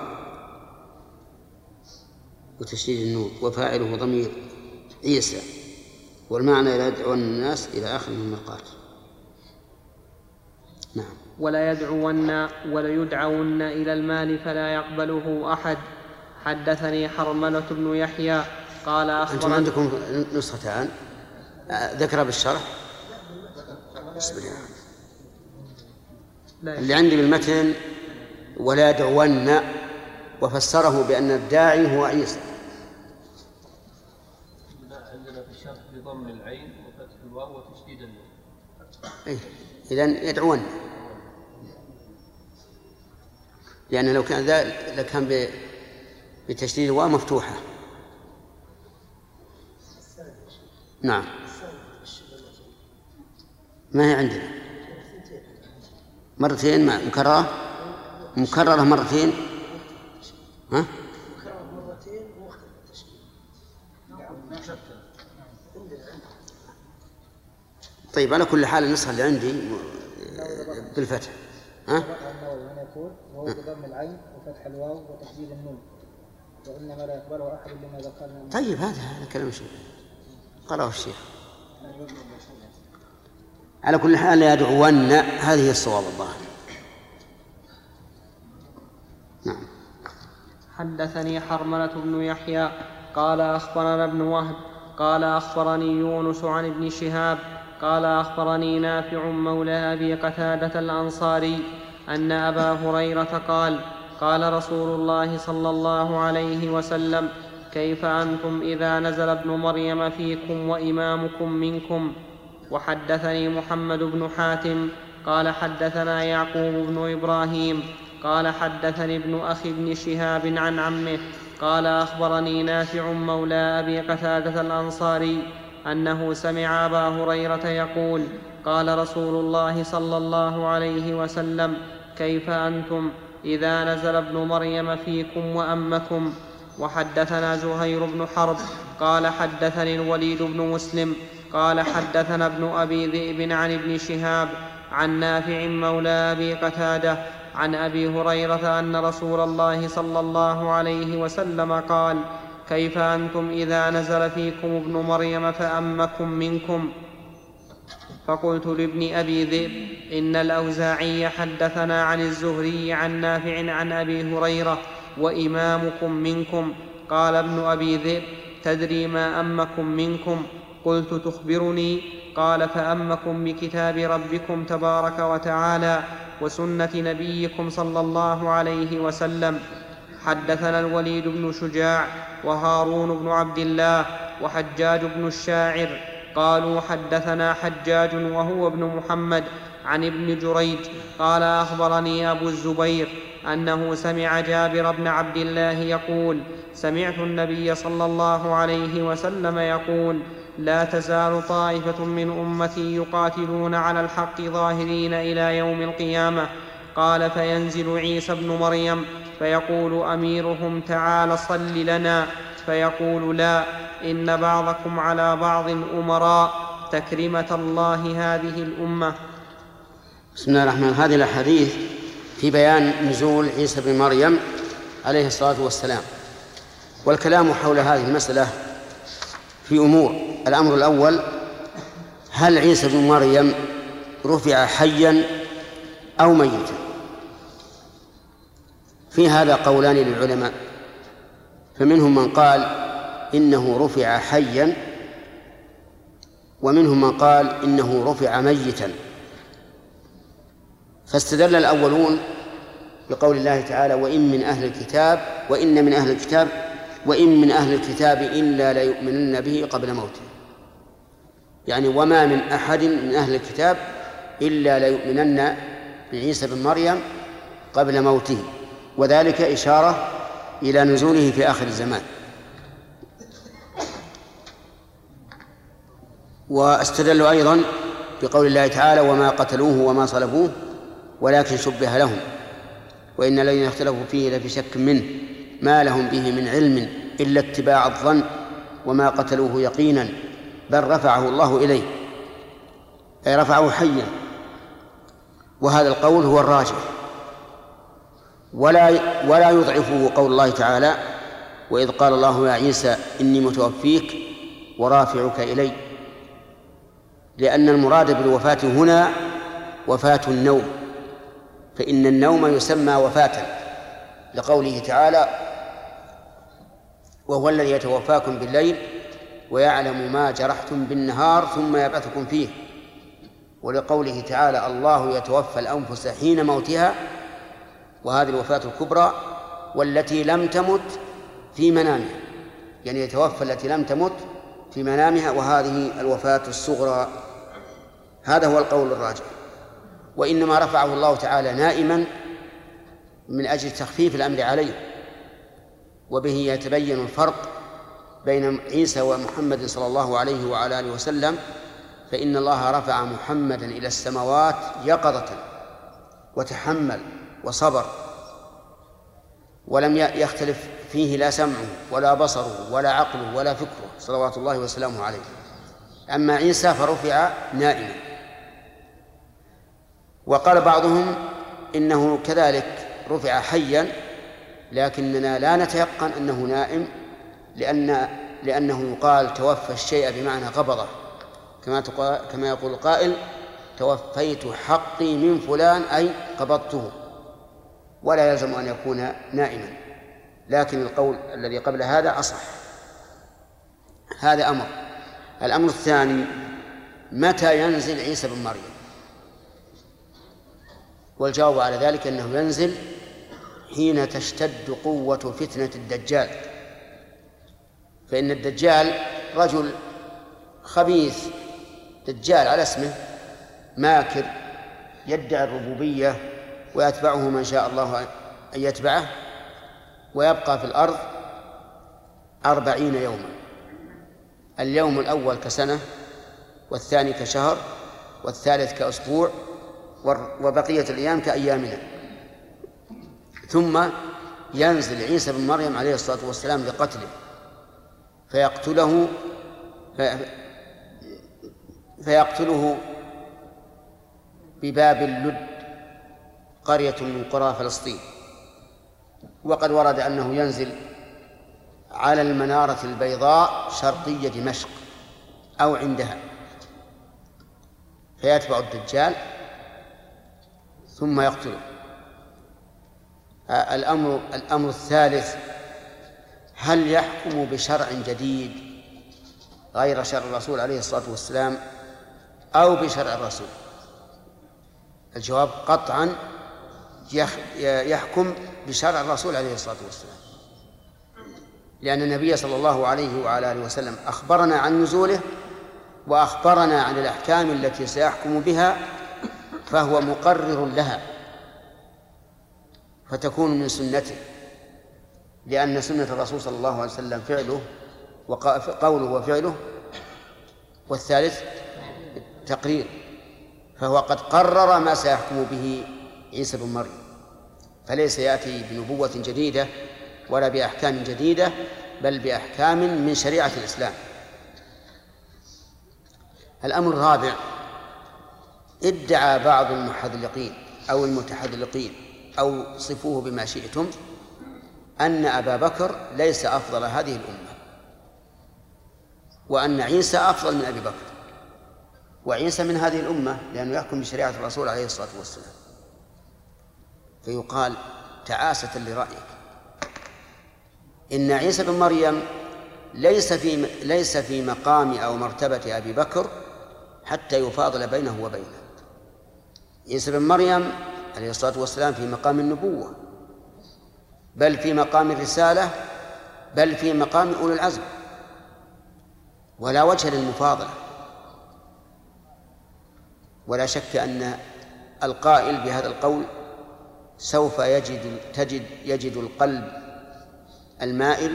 وتشديد النون وفاعله ضمير عيسى والمعنى لا يدعون الناس إلى آخر المرقات. نعم. ولا يدعون ولا يدعون إلى المال فلا يقبله أحد. حدثني حرملة بن يحيى قال أخبرنا. أنتم عندكم نسختان ذكر بالشرح؟ اللي عندي بالمتن ولا يدعون وفسره بأن الداعي هو عيسى. عندنا في الشرح بضم العين وفتح الواو وتشديد النون. إيه إذن يدعون، لأن لو كان ذا لكان بتشديد الواو مفتوحة. نعم. ما هي عندنا مرتين مع مكررة مكررة مرتين. ها؟ طيب على كل حال النسخة اللي عندي بالفتح. ها؟ يقول وهو بضم العين وفتح الواو وتشديد النون وإنما لا يقبله أحد لما ذكرنا. طيب هذا هذا كلام الشيخ قرأه الشيخ. على كل حال لا يدعون هذه الصواب الظاهر. نعم. حدثني حرملة بن يحيى قال أخبرنا ابن وهب قال أخبرني يونس عن ابن شهاب قال أخبرني نافع مولى أبي قتادة الأنصاري أن أبا هريرة قال قال رسول الله صلى الله عليه وسلم كيف أنتم إذا نزل ابن مريم فيكم وإمامكم منكم. وحدثني محمد بن حاتم قال حدثنا يعقوب بن إبراهيم قال حدثني ابن أخي بن شهاب عن عمه قال أخبرني نافع مولى أبي قتادة الأنصاري أنه سمع أبا هريرة يقول قال رسول الله صلى الله عليه وسلم كيف أنتم إذا نزل ابن مريم فيكم وأمكم. وحدثنا زهير بن حرب قال حدثني الوليد بن مسلم قال حدثنا ابن أبي ذئب عن ابن شهاب عن نافع مولى أبي قتادة عن أبي هريرة أن رسول الله صلى الله عليه وسلم قال كيف أنتم إذا نزل فيكم ابن مريم فأمكم منكم. فقلت لابن أبي ذئب إن الأوزاعي حدثنا عن الزهري عن نافع عن أبي هريرة وإمامكم منكم. قال ابن أبي ذئب تدري ما أمكم منكم؟ قلت تخبرني. قال فأمكم بكتاب ربكم تبارك وتعالى وسنة نبيكم صلى الله عليه وسلم. حدثنا الوليد بن شجاع وهارون بن عبد الله وحجاج بن الشاعر قالوا حدثنا حجاج وهو ابن محمد عن ابن جريج قال أخبرني أبو الزبير أنه سمع جابر بن عبد الله يقول سمعت النبي صلى الله عليه وسلم يقول لا تزال طائفة من أمتي يقاتلون على الحق ظاهرين إلى يوم القيامة. قال فينزل عيسى بن مريم فيقول أميرهم تعال صل لنا فيقول لا إن بعضكم على بعض أمراء تكرمة الله هذه الأمة. بسم الله الرحمن الرحيم. هذه الأحاديث في بيان نزول عيسى بن مريم عليه الصلاة والسلام، والكلام حول هذه المسألة في أمور. الأمر الأول هل عيسى بن مريم رفع حيا أو ميتا؟ في هذا قولان للعلماء، فمنهم من قال إنه رفع حيا ومنهم من قال إنه رفع ميتا. فاستدل الأولون بقول الله تعالى وإن من أهل الكتاب وإن من أهل الكتاب وإن من أهل الكتاب إلا ليؤمنن به قبل موته، يعني وما من أحد من أهل الكتاب إلا ليؤمنن بعيسى بن مريم قبل موته، وذلك إشارة إلى نزوله في آخر الزمان. واستدلوا أيضا بقول الله تعالى وما قتلوه وما صلبوه ولكن شبه لهم وإن الذين اختلفوا فيه لفي شك منه ما لهم به من علم إلا اتباع الظن وما قتلوه يقينا بل رفعه الله إليه، أي رفعه حيا. وهذا القول هو الراجح، ولا ولا يضعفه قول الله تعالى وإذ قال الله يا عيسى إني متوفيك ورافعك إلي، لأن المراد بالوفاة هنا وفاة النوم، فإن النوم يسمى وفاة لقوله تعالى وهو الذي يتوفاكم بالليل ويعلم ما جرحتم بالنهار ثم يبعثكم فيه، ولقوله تعالى الله يتوفى الأنفس حين موتها، وهذه الوفاة الكبرى والتي لم تمت في منامها، يعني يتوفى التي لم تمت في منامها، وهذه الوفاة الصغرى. هذا هو القول الراجح. وإنما رفعه الله تعالى نائما من أجل تخفيف الأمر عليه، وبه يتبين الفرق بين عيسى ومحمد صلى الله عليه وعلى آله وسلم، فإن الله رفع محمدا إلى السماوات يقظة وتحمل وصبر، ولم يختلف فيه لا سمعه ولا بصره ولا عقله ولا فكره صلوات الله وسلامه عليه. أما عيسى فرفع نائما. وقال بعضهم إنه كذلك رفع حيا، لكننا لا نتيقن أنه نائم، لأن لأنه يقال توفى الشيء بمعنى قبضه، كما كما يقول القائل توفيت حقي من فلان أي قبضته، ولا يلزم أن يكون نائما، لكن القول الذي قبل هذا أصح. هذا أمر. الأمر الثاني متى ينزل عيسى بن مريم؟ والجواب على ذلك أنه ينزل حين تشتد قوة فتنة الدجال، فإن الدجال رجل خبيث، دجال على اسمه، ماكر، يدعي الربوبية ويتبعه من شاء الله أن يتبعه، ويبقى في الأرض أربعين يوما، اليوم الأول كسنة، والثاني كشهر، والثالث كأسبوع، وبقية الأيام كأيامنا. ثم ينزل عيسى بن مريم عليه الصلاة والسلام لقتله، فيقتله في فيقتله بباب اللد، قرية من قرى فلسطين. وقد ورد أنه ينزل على المنارة البيضاء شرقية دمشق أو عندها، فيتبع الدجال ثم يقتله. الأمر الأمر الثالث: هل يحكم بشرع جديد غير شرع الرسول عليه الصلاة والسلام أو بشرع الرسول؟ الجواب قطعا يحكم بشرع الرسول عليه الصلاة والسلام، لأن النبي صلى الله عليه وعلى آله وسلم أخبرنا عن نزوله وأخبرنا عن الأحكام التي سيحكم بها، فهو مقرر لها، فتكون من سنته، لأن سنة الرسول صلى الله عليه وسلم فعله وقوله وفعله، والثالث تقرير، فهو قد قرر ما سيحكم به عيسى بن مريم، فليس يأتي بنبوة جديدة ولا بأحكام جديدة، بل بأحكام من شريعة الإسلام. الأمر الرابع: ادعى بعض المحذلقين أو المتحذلقين أو صفوه بما شئتم أن أبا بكر ليس أفضل هذه الأمة، وأن عيسى أفضل من أبي بكر، وعيسى من هذه الأمة لأنه يحكم بشريعة الرسول عليه الصلاة والسلام. فيقال تعاسة لرأيك، إن عيسى بن مريم ليس في ليس في مقام أو مرتبة أبي بكر حتى يفاضل بينه وبينه. عيسى بن مريم عليه الصلاة والسلام في مقام النبوة، بل في مقام الرسالة، بل في مقام أولي العزم، ولا وجه للمفاضلة. ولا شك أن القائل بهذا القول سوف يجد تجد يجد القلب المائل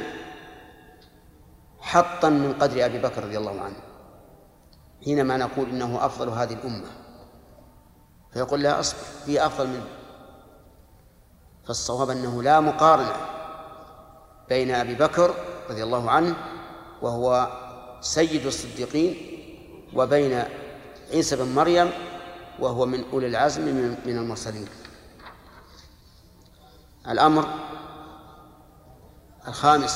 حطا من قدر أبي بكر رضي الله عنه حينما نقول إنه أفضل هذه الأمة، فيقول لا أصبر، في أفضل منه. فالصواب أنه لا مقارنة بين أبي بكر رضي الله عنه وهو سيد الصديقين وبين عيسى بن مريم وهو من أولي العزم من المرسلين. الأمر الخامس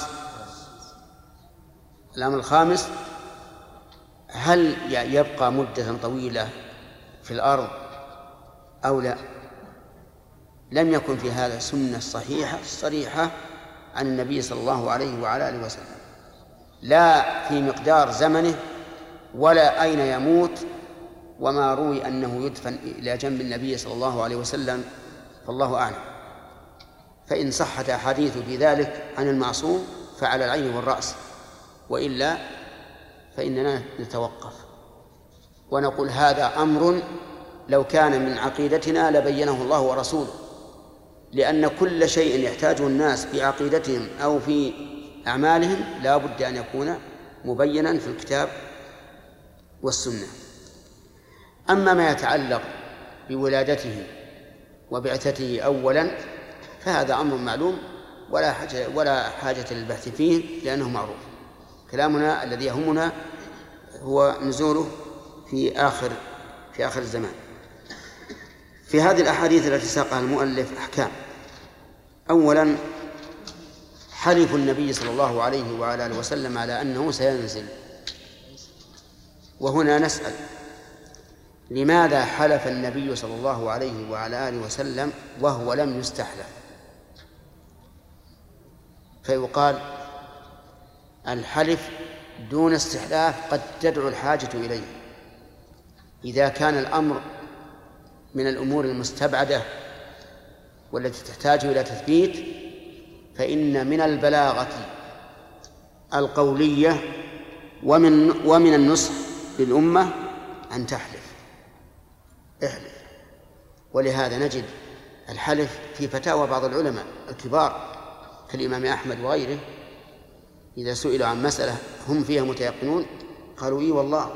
الأمر الخامس هل يبقى مدة طويلة في الأرض أو لا؟ لم يكن في هذا سنة صحيحة صريحة عن النبي صلى الله عليه وعلى آله وسلم، لا في مقدار زمنه ولا أين يموت، وما روي أنه يدفن إلى جنب النبي صلى الله عليه وسلم فالله أعلم. فإن صحت أحاديث في ذلك عن المعصوم فعلى العين والرأس، وإلا فإننا نتوقف ونقول هذا أمر لو كان من عقيدتنا لبينه الله ورسوله، لأن كل شيء يحتاجه الناس في عقيدتهم أو في أعمالهم لا بد أن يكون مبينا في الكتاب والسنة. أما ما يتعلق بولادته وبعثته أولا فهذا أمر معلوم ولا حاجة ولا حاجة للبحث فيه لأنه معروف. كلامنا الذي يهمنا هو نزوله في آخر في آخر الزمان. في هذه الأحاديث التي ساقها المؤلف أحكام. أولا حلف النبي صلى الله عليه وعلى آله وسلم على أنه سينزل، وهنا نسأل لماذا حلف النبي صلى الله عليه وعلى آله وسلم وهو لم يستحلف؟ فيقال الحلف دون استحلاف قد تدعو الحاجة إليه، إذا كان الأمر من الأمور المستبعدة والتي تحتاج إلى تثبيت فإن من البلاغة القولية ومن ومن النصح للأمة أن تحلف. احلف. ولهذا نجد الحلف في فتاوى بعض العلماء الكبار كالإمام أحمد وغيره، إذا سئلوا عن مسألة هم فيها متيقنون قالوا إي والله،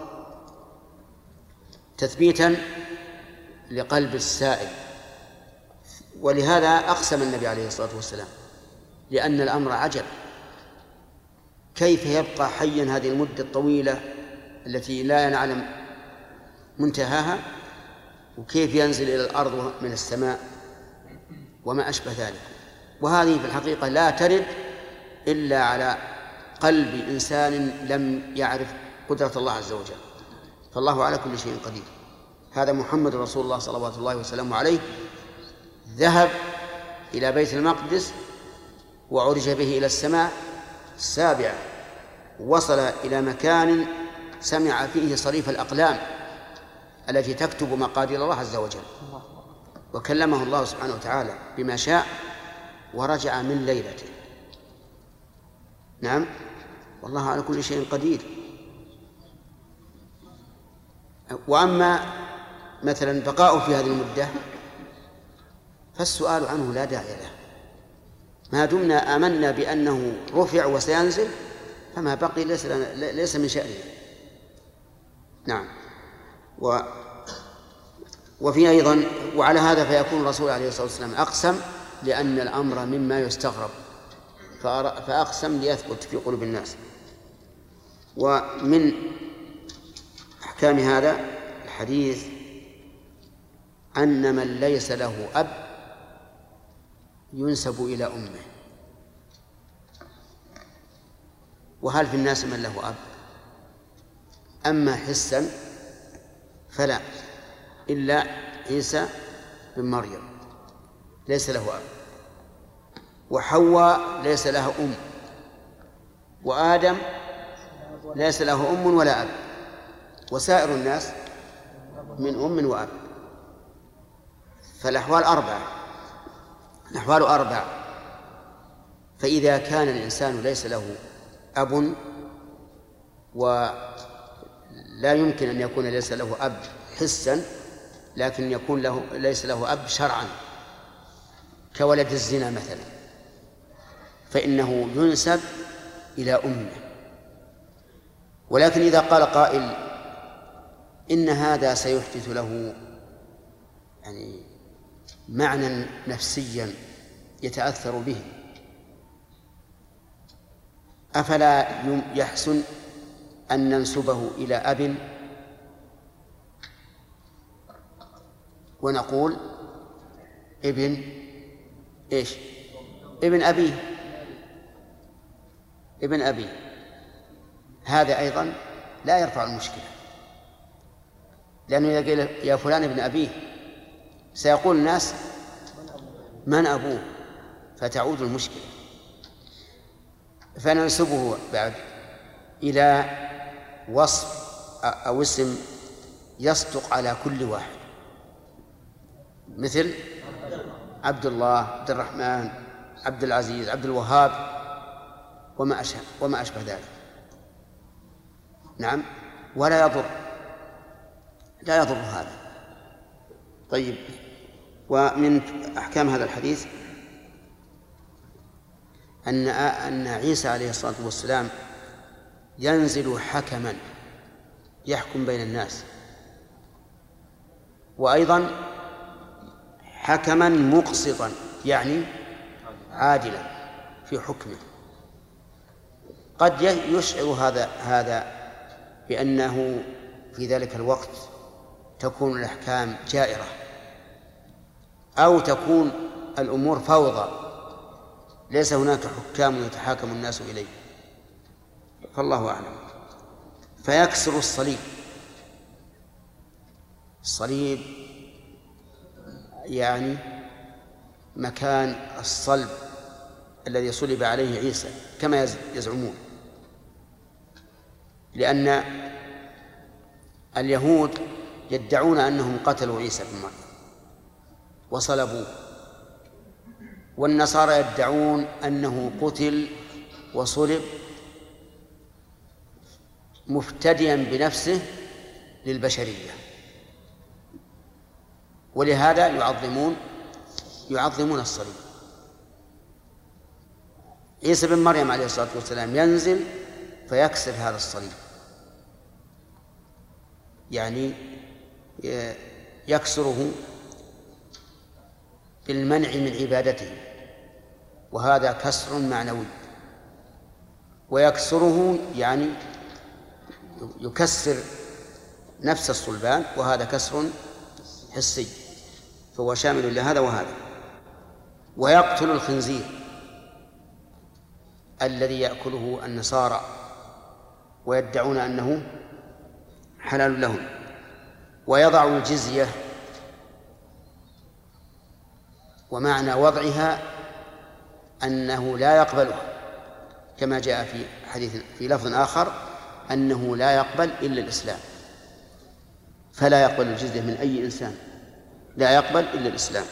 تثبيتا لقلب السائل. ولهذا أقسم النبي عليه الصلاة والسلام، لأن الأمر عجب، كيف يبقى حيا هذه المدة الطويلة التي لا نعلم منتهاها، وكيف ينزل إلى الأرض من السماء وما أشبه ذلك. وهذه في الحقيقة لا ترد إلا على قلب إنسان لم يعرف قدرة الله عز وجل، فالله على كل شيء قدير. هذا محمد رسول الله صلوات الله وسلامه عليه، ذهب إلى بيت المقدس وعرج به إلى السماء السابعة، وصل إلى مكان سمع فيه صريف الأقلام التي تكتب مقادير الله عز وجل، وكلمه الله سبحانه وتعالى بما شاء، ورجع من ليلته. نعم، والله على كل شيء قدير. وأما مثلا بقاؤه في هذه المدة فالسؤال عنه لا داعي له، ما دمنا آمنا بأنه رفع وسينزل فما بقي ليس, ليس من شأنه. نعم. و وفي أيضا وعلى هذا فيكون الرسول عليه الصلاة والسلام أقسم لأن الأمر مما يستغرب، فأقسم ليثبت في قلوب الناس. ومن أحكام هذا الحديث أن من ليس له أب ينسب إلى أمه. وهل في الناس من له أب؟ أما حسا فلا، إلا عيسى بن مريم ليس له أب، وحواء ليس لها أم، وآدم ليس له أم ولا أب، وسائر الناس من أم وأب. فالأحوال أربعة، الأحوال أربعة. فإذا كان الإنسان ليس له أب ولا يمكن أن يكون ليس له أب حسا، لكن يكون له ليس له أب شرعا كولد الزنا مثلا، فإنه ينسب إلى أمه. ولكن إذا قال قائل إن هذا سيحدث له يعني معنى نفسيا يتأثر به، أفلا يحسن أن ننسبه إلى أب ونقول ابن إيش؟ ابن أبيه، ابن أبيه. هذا أيضا لا يرفع المشكلة، لأنه إذا قيل يا فلان ابن أبيه سيقول الناس من أبوه، فتعود المشكلة. فننسبه بعد إلى وصف أو اسم يصدق على كل واحد، مثل عبد الله، عبد الرحمن، عبد العزيز، عبد الوهاب، وما أشبه وما أشبه ذلك. نعم، ولا يضر لا يضر هذا. طيب، ومن أحكام هذا الحديث أن أن عيسى عليه الصلاة والسلام ينزل حكما يحكم بين الناس، وأيضا حكما مقسطا يعني عادلا في حكمه. قد يشعر هذا هذا بأنه في ذلك الوقت تكون الأحكام جائرة أو تكون الأمور فوضى، ليس هناك حكام يتحاكم الناس إليه، فالله أعلم. فيكسر الصليب. الصليب يعني مكان الصلب الذي صلب عليه عيسى كما يزعمون، لأن اليهود يدعون أنهم قتلوا عيسى بن مريم وصلبوه، والنصارى يدعون أنه قتل وصلب مفتديا بنفسه للبشرية، ولهذا يعظمون يعظمون الصليب. عيسى بن مريم عليه الصلاة والسلام ينزل فيكسر هذا الصليب، يعني يكسره بالمنع من عبادته، وهذا كسر معنوي، ويكسره يعني يكسر نفس الصلبان، وهذا كسر حسي، فهو شامل لهذا وهذا. ويقتل الخنزير الذي يأكله النصارى ويدعون أنه حلال لهم، ويضع الجزية، ومعنى وضعها أنه لا يقبلها، كما جاء في حديث في لفظ آخر أنه لا يقبل إلا الإسلام، فلا يقبل الجزية من أي إنسان، لا يقبل إلا الإسلام.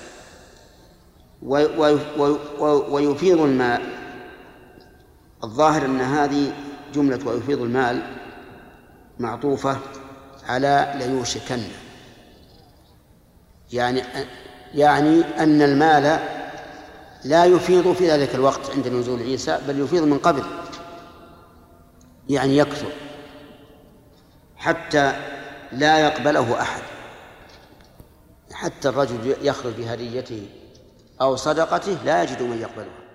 ويفيض المال، الظاهر أن هذه جملة ويفيض المال معطوفة على ليوشكن، يعني يعني أن المال لا يفيض في ذلك الوقت عند نزول عيسى، بل يفيض من قبل، يعني يكثر حتى لا يقبله أحد، حتى الرجل يخرج بهديته أو صدقته لا يجد من يقبله.